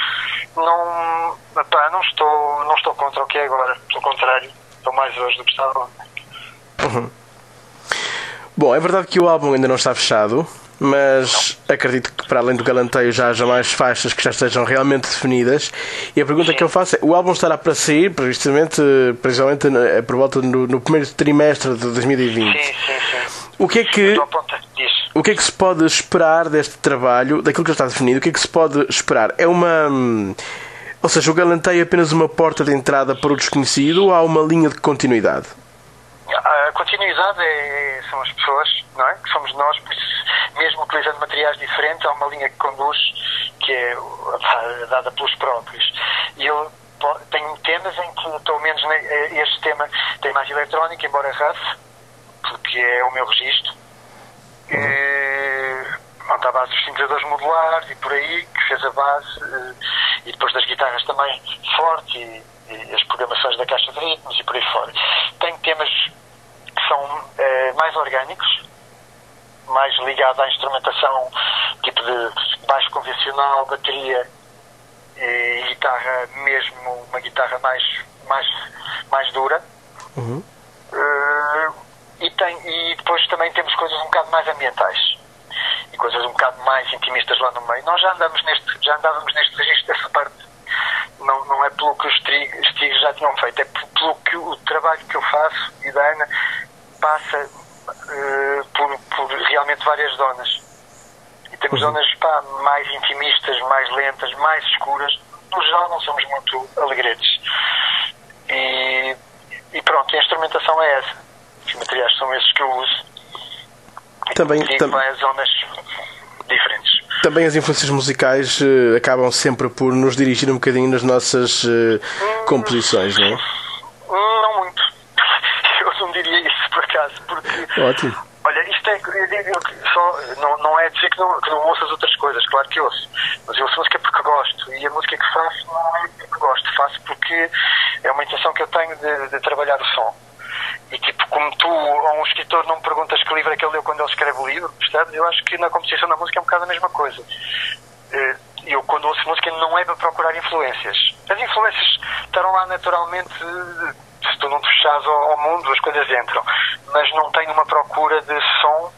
não, pá, não, estou, não estou contra o que é agora, pelo contrário, estou mais hoje do que estava ontem. Uhum. Bom, é verdade que o álbum ainda não está fechado, mas não. Acredito que para além do galanteio já haja mais faixas que já estejam realmente definidas. E a pergunta Sim. que eu faço é: o álbum estará para sair, previsamente, precisamente por volta no, no primeiro trimestre de dois mil e vinte. Sim, sim, sim. O que é que, o que é que se pode esperar deste trabalho, daquilo que já está definido? O que é que se pode esperar? É uma... Ou seja, o galanteio é apenas uma porta de entrada para o desconhecido ou há uma linha de continuidade? A continuidade é, são as pessoas, não é? Que somos nós, por isso, mesmo utilizando materiais diferentes, há uma linha que conduz, que é dada pelos próprios. E eu tenho temas em que, pelo menos este tema tem mais eletrónica, embora rough, porque é o meu registro. Uhum. E, pronto, a base dos sintetizadores modulares e por aí, que fez a base, e depois das guitarras também forte, e, e as programações da caixa de ritmos e por aí fora. Tenho temas que são eh, mais orgânicos, mais ligados à instrumentação, tipo de baixo convencional, bateria e guitarra mesmo, uma guitarra mais, mais, mais dura. Uhum. Uh, e, tem, e depois também temos coisas um bocado mais ambientais e coisas um bocado mais intimistas lá no meio. Nós já andamos neste, já andávamos neste registro, dessa parte não, não é pelo que os Tigres já tinham feito, é pelo que o trabalho que eu faço e da Ana passa uh, por, por realmente várias zonas. E temos uhum. zonas, pá, mais intimistas, mais lentas, mais escuras. No geral não somos muito alegretes. E, e pronto, a instrumentação é essa. Os materiais são esses que eu uso. E também digo, tam- vai a zonas diferentes. Também as influências musicais uh, acabam sempre por nos dirigir um bocadinho nas nossas uh, hum, composições, não é? Não muito. Eu não diria isso, por acaso, porque... Ótimo. Olha, isto é... Eu digo que só, não, não é dizer que não, que não ouço as outras coisas, claro que ouço. Mas eu ouço música porque gosto. E a música que faço não é porque gosto. Faço porque é uma intenção que eu tenho de, de trabalhar o som. E tipo, como tu ou um escritor não me perguntas que livro é que ele leu quando ele escreve o livro, percebes? Eu acho que na composição da música é um bocado a mesma coisa. Eu, quando ouço música, não é para procurar influências. As influências estarão lá naturalmente, se tu não te fechares ao, ao mundo, as coisas entram. Mas não tenho uma procura de som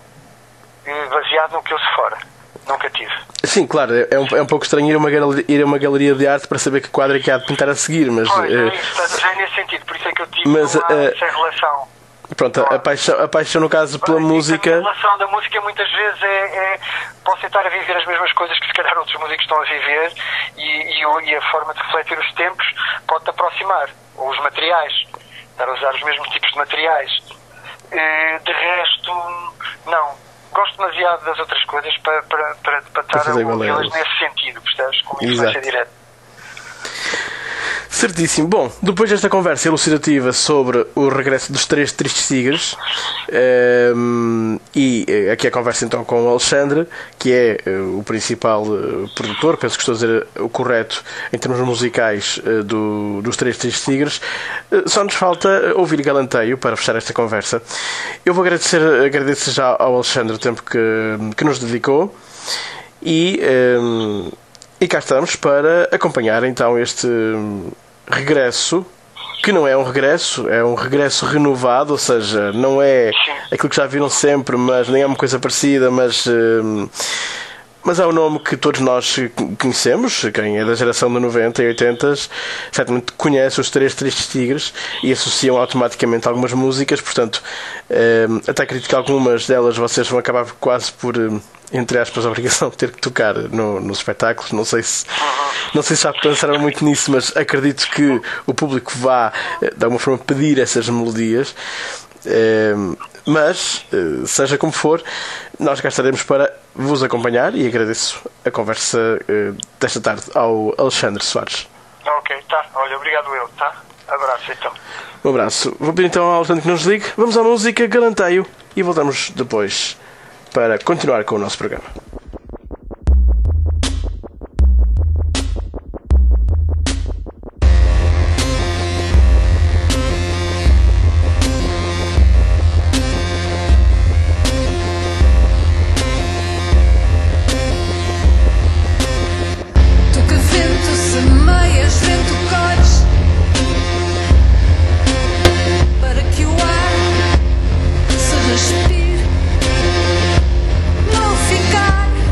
baseado no que eu ouço fora. Nunca tive. Sim, claro, é um, é um pouco estranho ir a, uma galeria, ir a uma galeria de arte para saber que quadro é que há de pintar a seguir, mas... Pois, uh, é isso, já é nesse sentido, por isso é que eu tive mas, uma, uh, essa relação. Pronto, a, a, paixão, a paixão no caso pela Mas, música... A relação da música muitas vezes é, é... Posso estar a viver as mesmas coisas que se calhar outros músicos estão a viver e, e, o, e a forma de refletir os tempos pode-te aproximar, ou os materiais, estar a usar os mesmos tipos de materiais. De resto, não. Gosto demasiado das outras coisas para, para, para, para estar a ouvi-las nesse sentido, percebes? Com influência direta. Certíssimo. Bom, depois desta conversa elucidativa sobre o regresso dos Três Tristes Tigres, um, e aqui a conversa então com o Alexandre, que é uh, o principal uh, produtor, penso que estou a dizer o correto em termos musicais uh, do, dos Três Tristes Tigres, uh, só nos falta ouvir galanteio para fechar esta conversa. Eu vou agradecer, agradecer já ao Alexandre o tempo que, que nos dedicou e... Um, E cá estamos para acompanhar então este regresso, que não é um regresso, é um regresso renovado, ou seja, não é aquilo que já viram sempre, mas nem é uma coisa parecida, mas, mas é um nome que todos nós conhecemos. Quem é da geração de noventa e oitenta certamente conhece os Três Tristes Tigres e associam automaticamente algumas músicas, portanto, até acredito que algumas delas vocês vão acabar quase por, entre aspas, a obrigação de ter que tocar no, nos espetáculos. Não sei se não sei se já pensaram muito nisso, mas acredito que o público vá de alguma forma pedir essas melodias. Mas seja como for, nós cá estaremos para vos acompanhar, e agradeço a conversa desta tarde ao Alexandre Soares. Ok, tá. Olha, obrigado eu, tá? Abraço então. Um abraço. Vou pedir então ao Alexandre que nos ligue. Vamos à música Galanteio e voltamos depois para continuar com o nosso programa. Tu que vento semeias, vento cores, para que o ar se respire, não ficar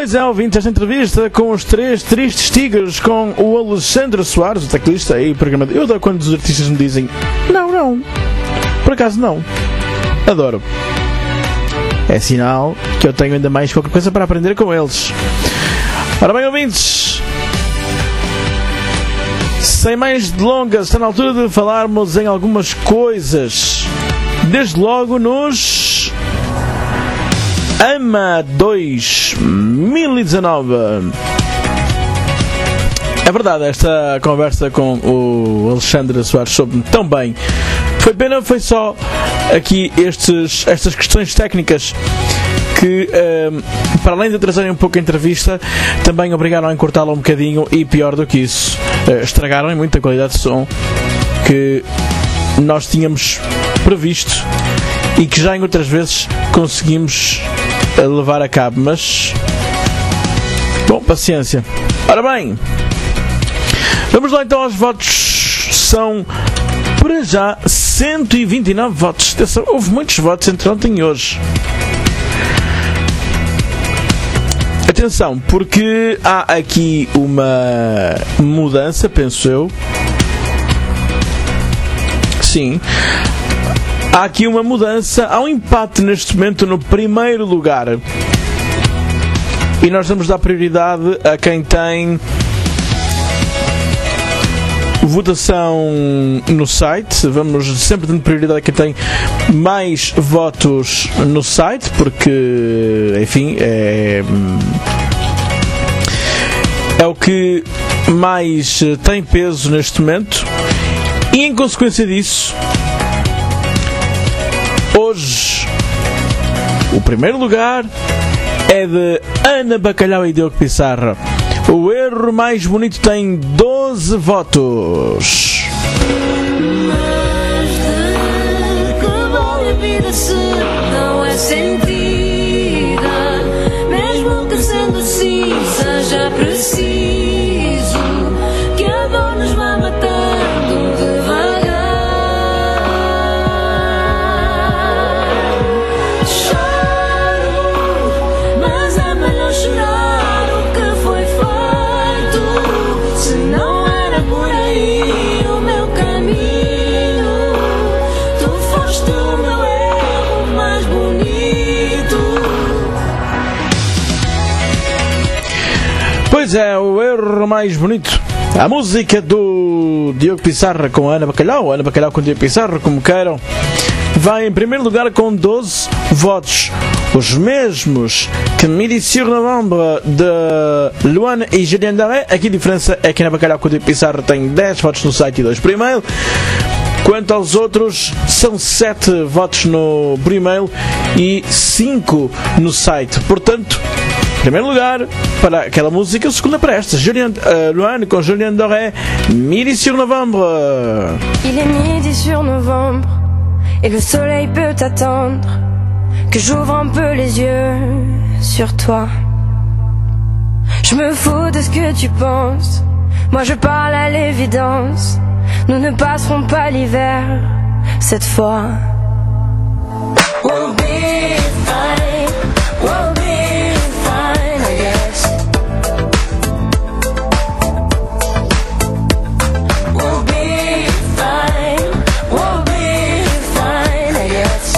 Pois é, ouvintes, esta entrevista com os três tristes tigres, com o Alexandre Soares, o teclista e programador. Eu adoro quando os artistas me dizem não, não, por acaso não. Adoro. É sinal que eu tenho ainda mais qualquer coisa para aprender com eles. Ora bem, ouvintes, sem mais delongas, está na altura de falarmos em algumas coisas. Desde logo nos AMA dois mil e dezanove. É verdade, esta conversa com o Alexandre Soares soube-me tão bem. Foi pena, foi só aqui estes, estas questões técnicas que, um, para além de atrasarem um pouco a entrevista, também obrigaram a encurtá-la um bocadinho e, pior do que isso, uh, estragaram em muita qualidade de som que nós tínhamos previsto e que já em outras vezes conseguimos uh, levar a cabo, mas bom, paciência. Ora bem, vamos lá então aos votos. São para já cento e vinte e nove votos. Houve muitos votos entre ontem e hoje. Atenção, porque há aqui uma mudança, penso eu. Sim. Há aqui uma mudança. Há um empate neste momento no primeiro lugar. E nós vamos dar prioridade a quem tem votação no site. Vamos sempre dando prioridade a quem tem mais votos no site, porque, enfim, é, é o que mais tem peso neste momento. E em consequência disso, hoje o primeiro lugar é de Ana Bacalhau e Diogo Pissarra. O erro mais bonito tem doze votos. Mas de que vale a vida se não é sentida? Mesmo que sendo assim seja preciso que a dor nos vá matando devagar. Choro, mas é melhor chorar o que foi feito. Se não era por aí o meu caminho, tu foste o meu erro mais bonito. Pois é, o erro mais bonito. A música do Diogo Pissarra com a Ana Bacalhau, Ana Bacalhau com Diogo Pissarra, como queiram, vai em primeiro lugar com doze votos. Os mesmos que Midi sur Novembre de Luana e Julien Daré. Aqui a diferença é que Ana Bacalhau com Diogo Pissarra tem dez votos no site e dois por e-mail. Quanto aos outros, são sete votos no por e-mail e cinco no site. Portanto, primeiro lugar para aquela música, o segundo é para esta, Julien, uh, Luane com Julien Doré, Midi sur Novembre. Il est midi sur novembre et le soleil peut attendre que j'ouvre un peu les yeux sur toi. Je me fous de ce que tu penses, moi je parle à l'évidence. Nous ne passerons pas l'hiver cette fois. We'll be fine, we'll be fine, I guess. We'll be fine, we'll be fine, I guess.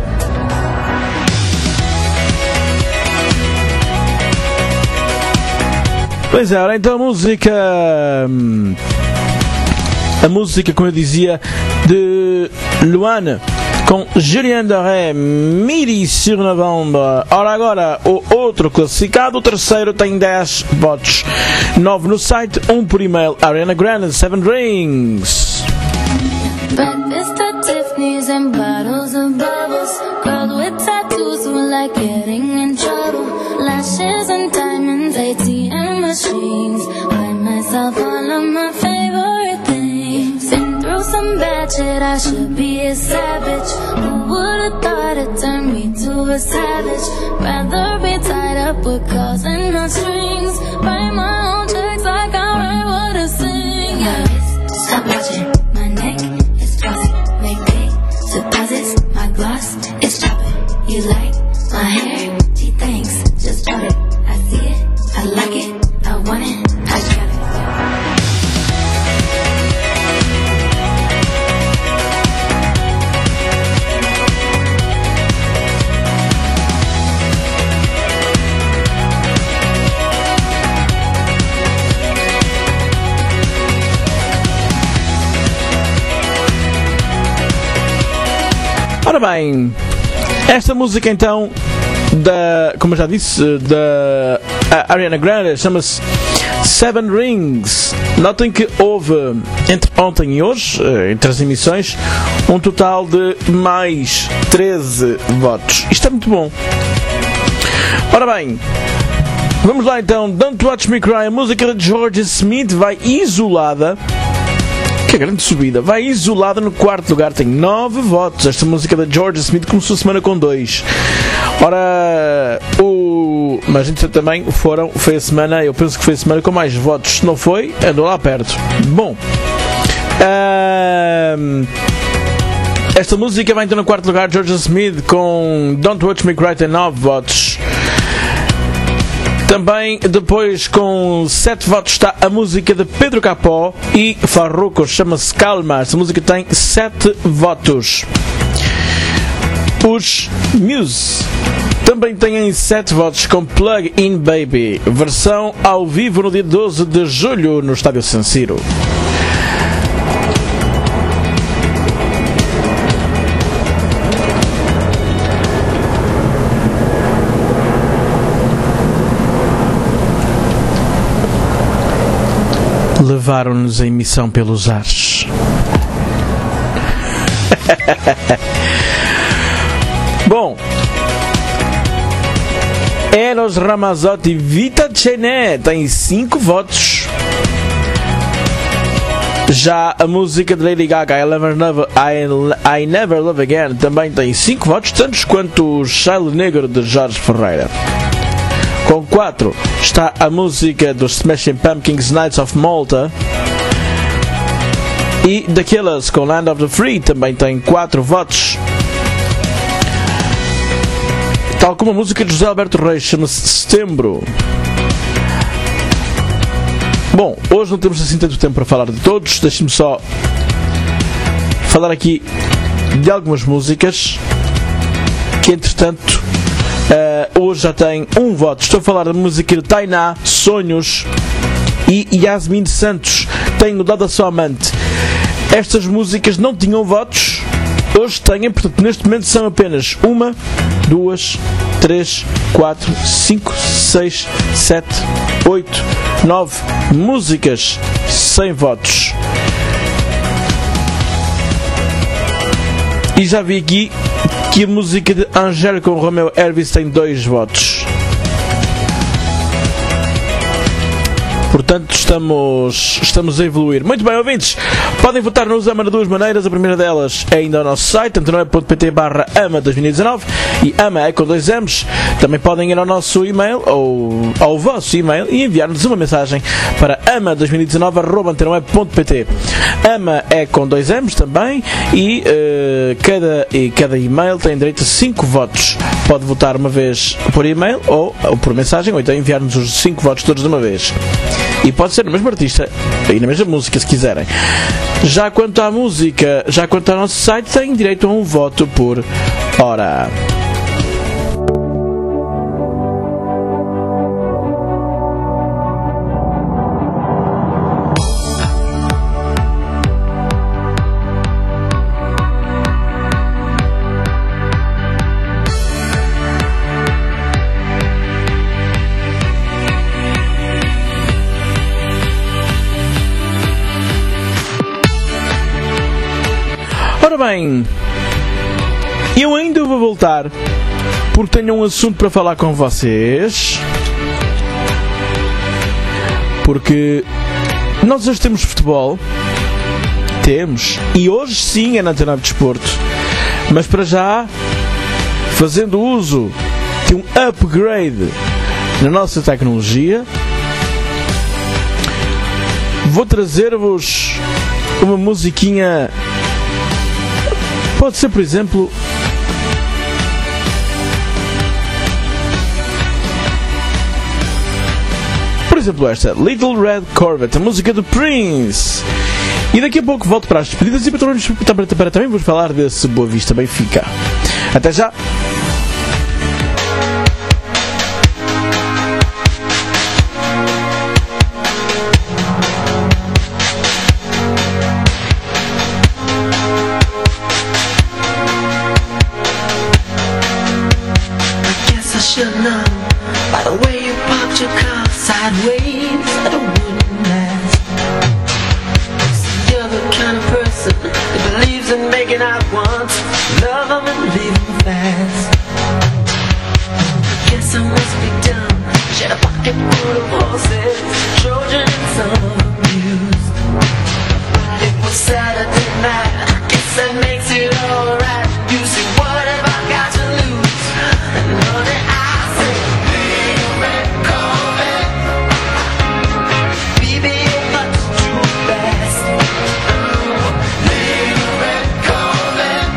Pois é, ora então a música. hum, A música, como eu dizia, de Luane com Julien Doré, Midi sur Novembre. Ora agora, o outro classificado, o terceiro tem dez votos. nove no site, um por e-mail. Ariana Grande, Seven Rings. Breakfast at Tiffany's and bottles of bubbles. Girls with tattoos who like getting in trouble. Lashes and diamonds, A T M machines. Buy myself all of my favorite things. Been through some bad shit, I should be a savage. Who would've thought it turned me to a savage? Rather be tied up with calls and not strings. Write my own checks like I write what I sing. Yeah. Stop watching my neck. Make big deposits, my gloss is chopping. You like my hair? Gee, thanks, just drop it. I see it. Ora bem, esta música então, da, como eu já disse, da Ariana Grande, chama-se Seven Rings. Notem que houve, entre ontem e hoje, entre as emissões, um total de mais treze votos. Isto é muito bom. Ora bem, vamos lá então. Don't Watch Me Cry, a música de George Smith, vai isolada. Que grande subida. Vai isolada no quarto lugar, tem nove votos. Esta música da George Smith começou a semana com dois. Ora, o... mas a gente também foram, foi a semana, eu penso que foi a semana com mais votos. Se não foi, andou lá perto. Bom, um... esta música vai então no quarto lugar, George Smith com Don't Watch Me Cry, tem nove votos. Também depois com sete votos está a música de Pedro Capó e Farruko, chama-se Calma. Esta música tem sete votos. Os Muse também têm sete votos com Plug In Baby, versão ao vivo no dia doze de julho no estádio San Siro. Levaram-nos a emissão pelos ares. Bom, Eros Ramazzotti, Vita Cené, tem cinco votos. Já a música de Lady Gaga, I Never, Never, I, I Never Love Again, também tem cinco votos, tantos quanto o Shile Negro de Jorge Ferreira. Com quatro está a música dos Smashing Pumpkins, Knights of Malta. E The Killers com Land of the Free também tem quatro votos. Tal como a música de José Alberto Reis, chama-se Setembro. Bom, hoje não temos assim tanto tempo para falar de todos. Deixe-me só falar aqui de algumas músicas que, entretanto, Uh, hoje já tem um voto. Estou a falar da música de Tainá, Sonhos, e Yasmin Santos, Tenho Dó da Sua Amante. Estas músicas não tinham votos, hoje têm, portanto neste momento são apenas uma, duas, três, quatro, cinco, seis, sete, oito, nove músicas sem votos. E já vi aqui que a música de Angélica com Romeo Elvis tem dois votos. Portanto, estamos, estamos a evoluir. Muito bem, ouvintes, podem votar no AMA de duas maneiras. A primeira delas é ainda ao nosso site, antenoia ponto pt barra ama dois mil e dezanove, e AMA é com dois M's. Também podem ir ao nosso e-mail, ou ao vosso e-mail, e enviar-nos uma mensagem para ama dois mil e dezanove arroba antenoia ponto pt. AMA é com dois M's também, e, uh, cada, e cada e-mail tem direito a cinco votos. Pode votar uma vez por e-mail, ou, ou por mensagem, ou então enviar-nos os cinco votos todos de uma vez. E pode ser no mesmo artista e na mesma música, se quiserem. Já quanto à música, já quanto ao nosso site, tem direito a um voto por hora. Ora bem, eu ainda vou voltar porque tenho um assunto para falar com vocês, porque nós hoje temos futebol, temos, e hoje sim é na Antena de Desporto, mas para já, fazendo uso de um upgrade na nossa tecnologia, vou trazer-vos uma musiquinha. Pode ser, por exemplo, por exemplo esta, Little Red Corvette, a música do Prince. E daqui a pouco volto para as despedidas e para, para também vos falar desse Boa Vista Benfica. Até já! sideways at a wooden last. You're the kind of person that believes in making out once, love them and leave them fast. Guess I must be dumb, shed a pocket full of horses, Trojan and some of them used. But it was Saturday night, I guess that makes it alright. You see, what have I got to lose? And honey, I say, little red Corvette, baby, you're much too fast. Little red Corvette,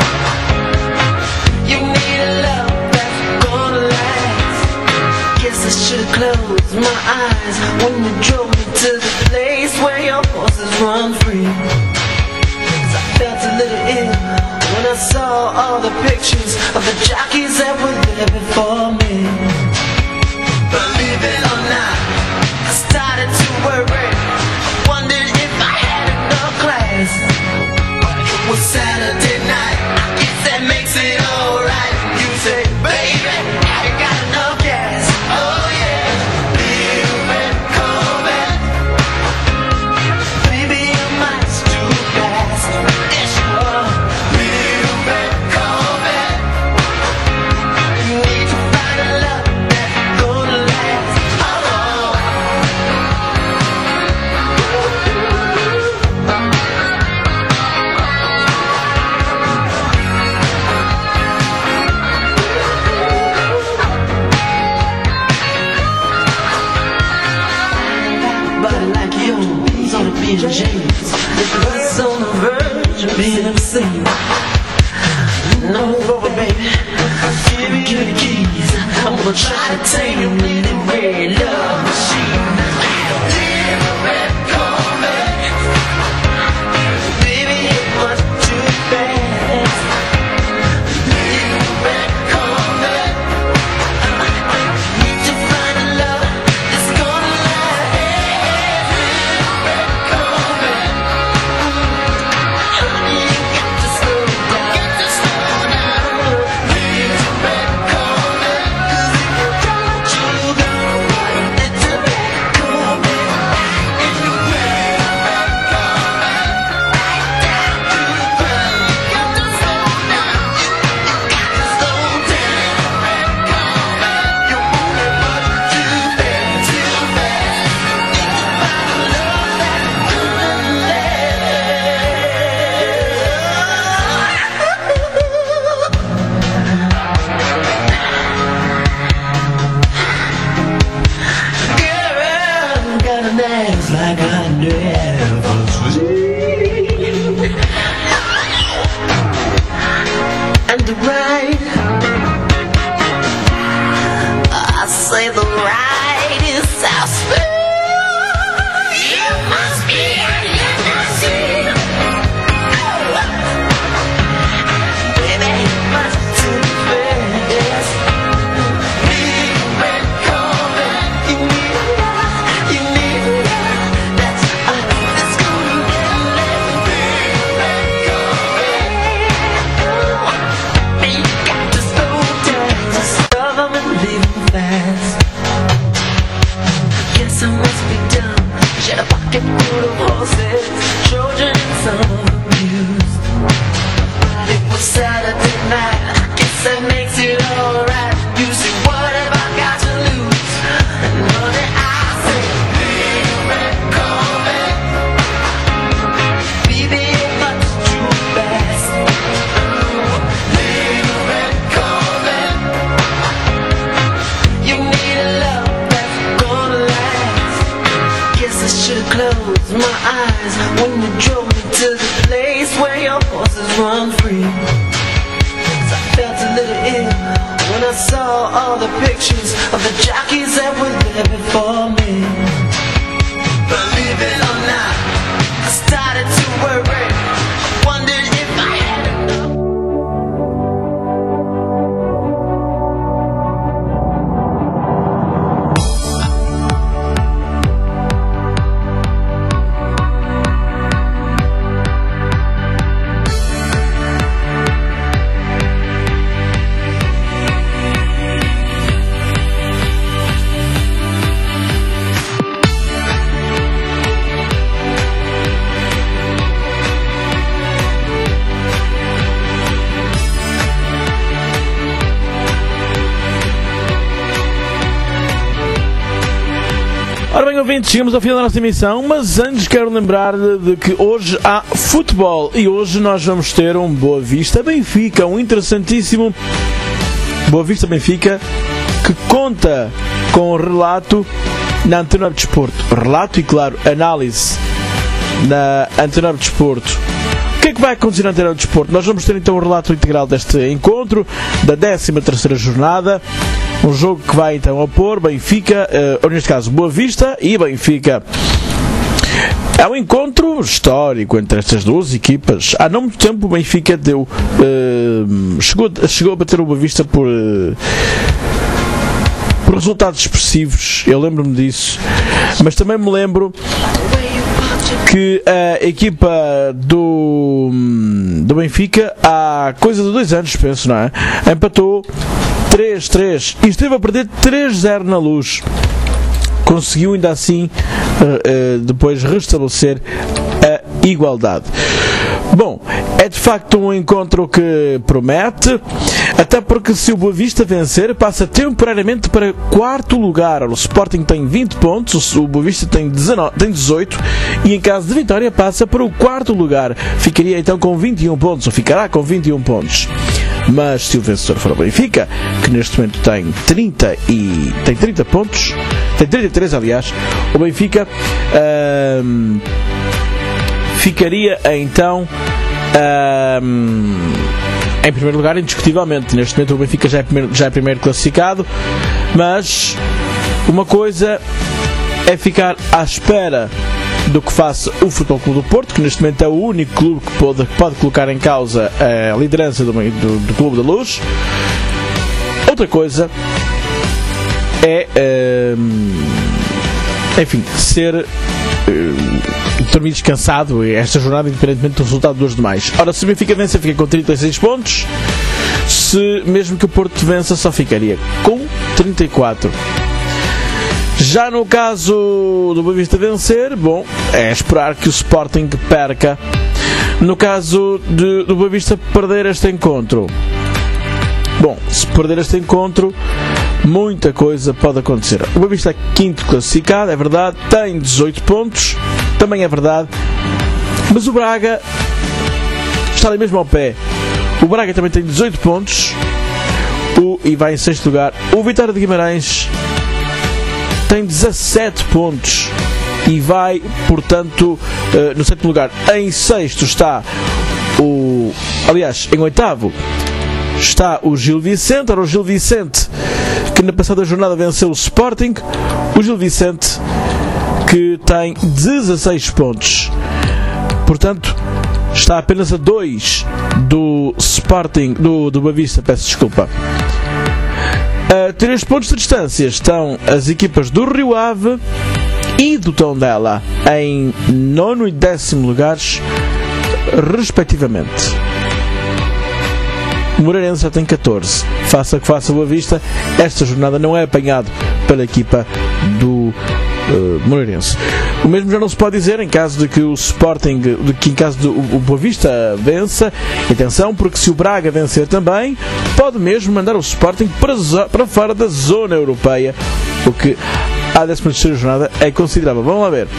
you need a love that's gonna last. Guess I should've closed my eyes when you drove me to the place where your horses run free. 'Cause I felt a little ill when I saw all the pictures of the jockeys that were there before me. Believe it or not, I started to worry. I wondered if I had enough class. But it was Saturday night, I guess that makes it alright. You say, baby, have you got enough gas? Oh yeah, little red Corvette, baby, you're much too fast. Yes, you are. Little red Corvette, you need to find a love that's gonna last. Oh, body like yours on a B and J's, if it was on the verge of being obscene. No over, baby, give me the keys. I'm gonna try to tame your really red love machine. Little red Corvette, baby, you're much too fast. Little red Corvette, need to find a love that's gonna last. Little red Corvette, honey, you got to slow down. Got to slow down. Little red Corvette, 'cause if you don't, you're gonna run. Little red Corvette, little red Corvette, right down to the ground. You got to slow down. You got to slow down. Red Corvette, you're moving much too fast, too fast. Need to find a love that's gonna Girl, got an ass like I never seen. And the ride, I say the ride is so smooth. You must be a limousine. Baby, much too fast. Little red Corvette, you need a love, you need a love that's uh, that's gonna get left. Little red Corvette, you got to slow down, just love 'em and leave 'em fast. Guess I must be dumb, shed a pocket full of horses, Trojan and some of them used. But it was Saturday night, I guess that makes it alright. You see, what have I got to lose? And honey, I say, little red Corvette, baby, you're much too fast. Little red Corvette, you need a love that's gonna last. Guess I should've closed my eyes when you drove me to the place where your horses run free. 'Cause I felt a little ill when I saw all the pictures of the jockeys that were there before me. Believe it or not, I started to worry. I wondered if I had enough. Ora bem, ouvintes, chegamos ao final da nossa emissão, mas antes quero lembrar de, de que hoje há futebol e hoje nós vamos ter um Boa Vista Benfica, um interessantíssimo Boa Vista Benfica que conta com o relato na Antena de Desporto. Relato e, claro, análise na Antena de Desporto. O que é que vai acontecer na Antena de Desporto? Nós vamos ter então o relato integral deste encontro, da décima terceira jornada. Um jogo que vai então opor Benfica, ou neste caso Boa Vista e Benfica. É um encontro histórico entre estas duas equipas. Há não muito tempo o Benfica deu, uh, chegou, chegou a bater o Boa Vista por, uh, por resultados expressivos. Eu lembro-me disso. Mas também me lembro que a equipa do, do Benfica há coisa de dois anos, penso, não é? Empatou três três e esteve a perder três zero na Luz. Conseguiu ainda assim uh, uh, depois restabelecer a igualdade. Bom, é de facto um encontro que promete, até porque se o Boa Vista vencer, passa temporariamente para quarto lugar. O Sporting tem vinte pontos, o Boa Vista tem, dezenove, tem dezoito, e em caso de vitória passa para o quarto lugar. Ficaria então com vinte e um pontos, ou ficará com vinte e um pontos. Mas se o vencedor for o Benfica, que neste momento tem trinta, e, tem trinta pontos, tem trinta e três aliás, o Benfica hum, ficaria então hum, em primeiro lugar indiscutivelmente. Neste momento o Benfica já é primeiro, já é primeiro classificado, mas uma coisa é ficar à espera do que faça o Futebol Clube do Porto, que neste momento é o único clube que pode, pode colocar em causa a liderança do, do, do Clube da Luz. Outra coisa é hum, enfim, ser uh, dormir descansado esta jornada, independentemente do resultado dos demais. Ora, se o Benfica vencer, fica com trinta e seis pontos. Se mesmo que o Porto vença, só ficaria com trinta e quatro. Já no caso do Boa Vista vencer, bom, é esperar que o Sporting perca. No caso de, do Boa Vista perder este encontro, bom, se perder este encontro, muita coisa pode acontecer. O Boa Vista é quinto classificado, é verdade, tem dezoito pontos, também é verdade, mas o Braga está ali mesmo ao pé. O Braga também tem dezoito pontos o, e vai em sexto lugar. O Vitória de Guimarães tem dezassete pontos e vai, portanto, no sétimo lugar. Em sexto está o... Aliás, em oitavo está o Gil Vicente. Era o Gil Vicente que na passada jornada venceu o Sporting. O Gil Vicente que tem dezasseis pontos. Portanto, está apenas a dois do Sporting, do, do Boa Vista, peço desculpa. A três pontos de distância estão as equipas do Rio Ave e do Tondela em nono e décimo lugares, respectivamente. O Moreirense já tem catorze. Faça que faça Boa Vista, esta jornada não é apanhado pela equipa do uh, Moreirense. O mesmo já não se pode dizer em caso de que o Sporting, de que em caso de o Boa Vista vença. Atenção, porque se o Braga vencer também, pode mesmo mandar o Sporting para, para fora da zona europeia, o que à décima terceira jornada é considerável. Vamos lá ver.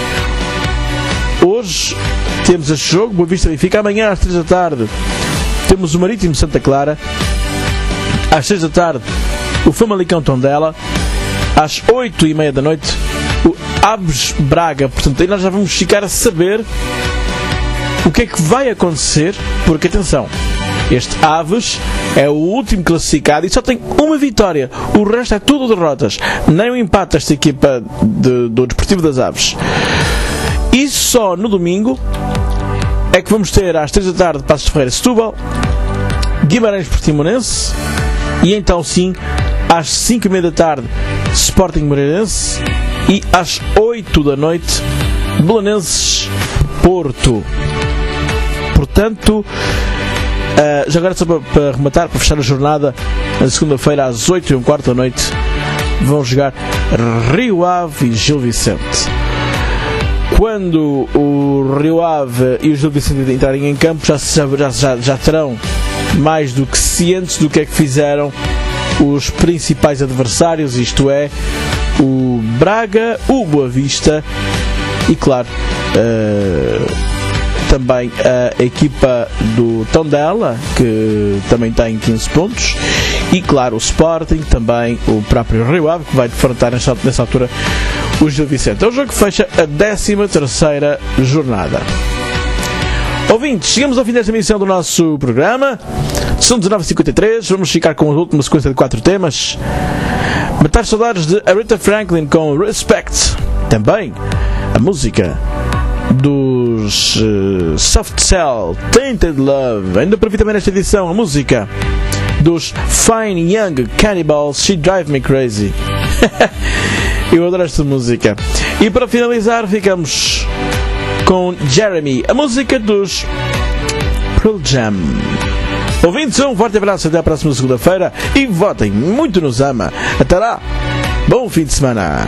Hoje temos este jogo, Boa Vista Benfica. Amanhã às três da tarde temos o Marítimo Santa Clara. Às seis da tarde o Famalicão Tondela. Às oito e meia da noite o Aves Braga. Portanto, aí nós já vamos ficar a saber o que é que vai acontecer, porque atenção, este Aves é o último classificado e só tem uma vitória, o resto é tudo derrotas, nem um empate esta equipa de, do Desportivo das Aves. E só no domingo é que vamos ter às três da tarde Passos de Ferreira Setúbal, Guimarães Portimonense, e então sim às cinco e meia da tarde Sporting Moreirense e às oito da noite Belenenses Porto. Portanto, uh, já agora só para, para rematar, para fechar a jornada, na segunda-feira às oito e um quarto da noite vão jogar Rio Ave e Gil Vicente. Quando o Rio Ave e o Gil Vicente entrarem em campo, já, já, já, já terão mais do que cientes do que é que fizeram os principais adversários, isto é, o Braga, o Boa Vista e, claro, uh, também a equipa do Tondela, que também tem quinze pontos, e, claro, o Sporting, também o próprio Rio Ave, que vai defrontar nessa, nessa altura o Gil Vicente. É o jogo que fecha a décima terceira jornada. Ouvintes, chegamos ao fim desta emissão do nosso programa. São dezenove e cinquenta e três, vamos ficar com a última sequência de quatro temas. Matar saudades de Aretha Franklin com Respect. Também a música dos uh, Soft Cell, Tainted Love. Ainda para vir também nesta edição a música dos Fine Young Cannibals, She Drive Me Crazy. Eu adoro esta música. E para finalizar ficamos com Jeremy, a música dos Pearl Jam. Ouvintes, um forte abraço, até a próxima segunda-feira e votem muito nos ama. Até lá, bom fim de semana.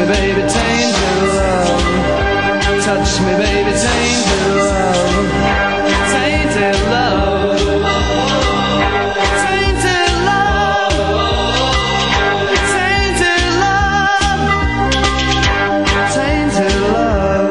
baby, tainted love. Touch me, baby, tainted love. Tainted love. Tainted love. Tainted love. Tainted love.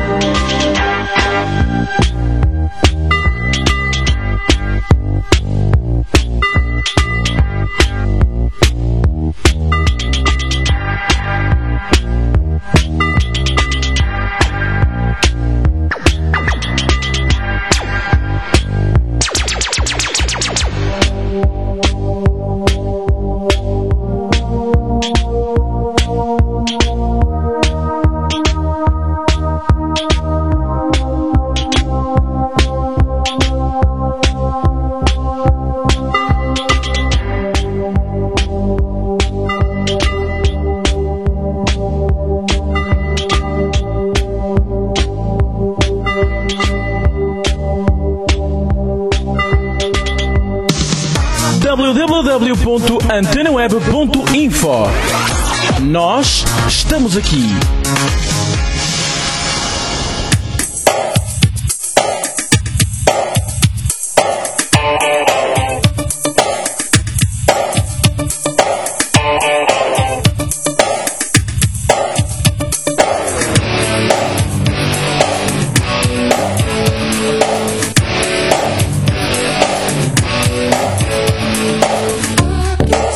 w w w ponto antena web ponto info. Nós estamos aqui.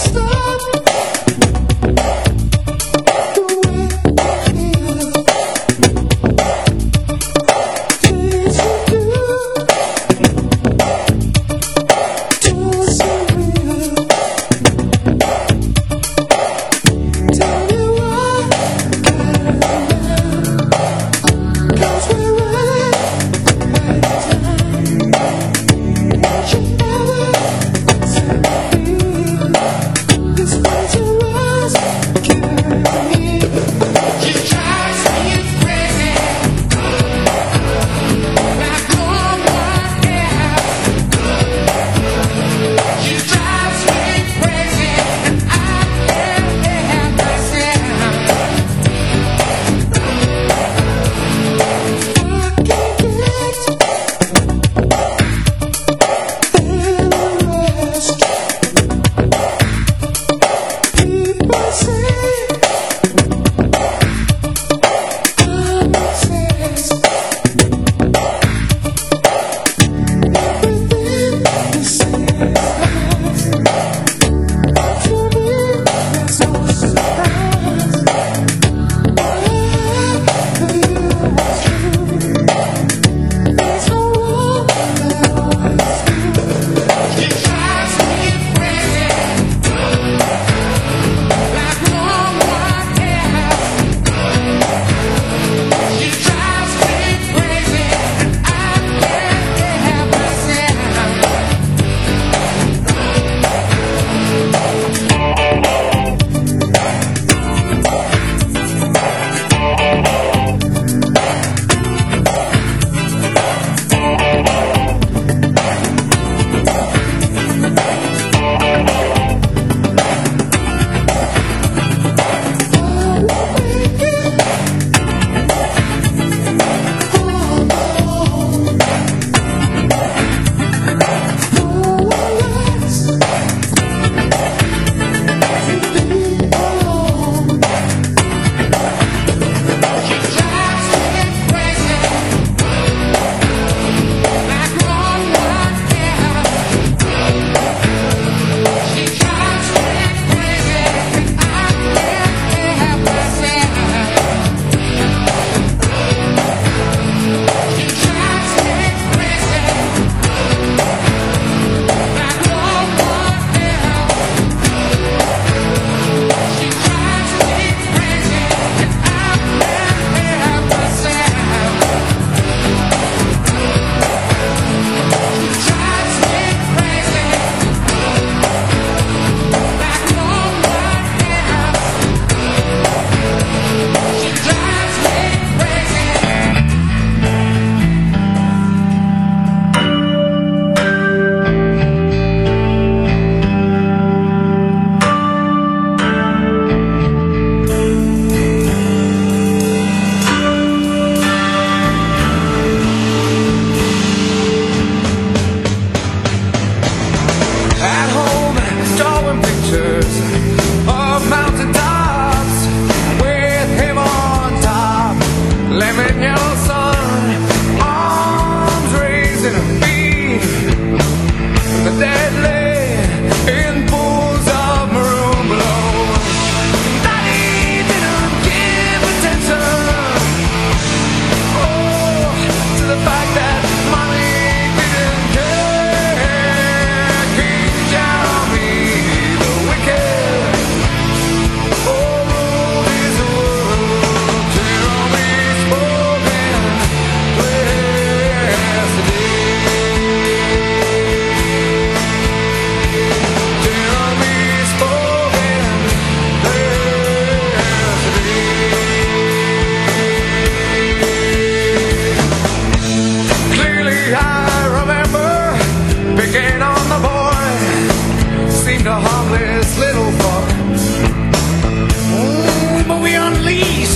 Stop the way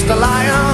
just a lion.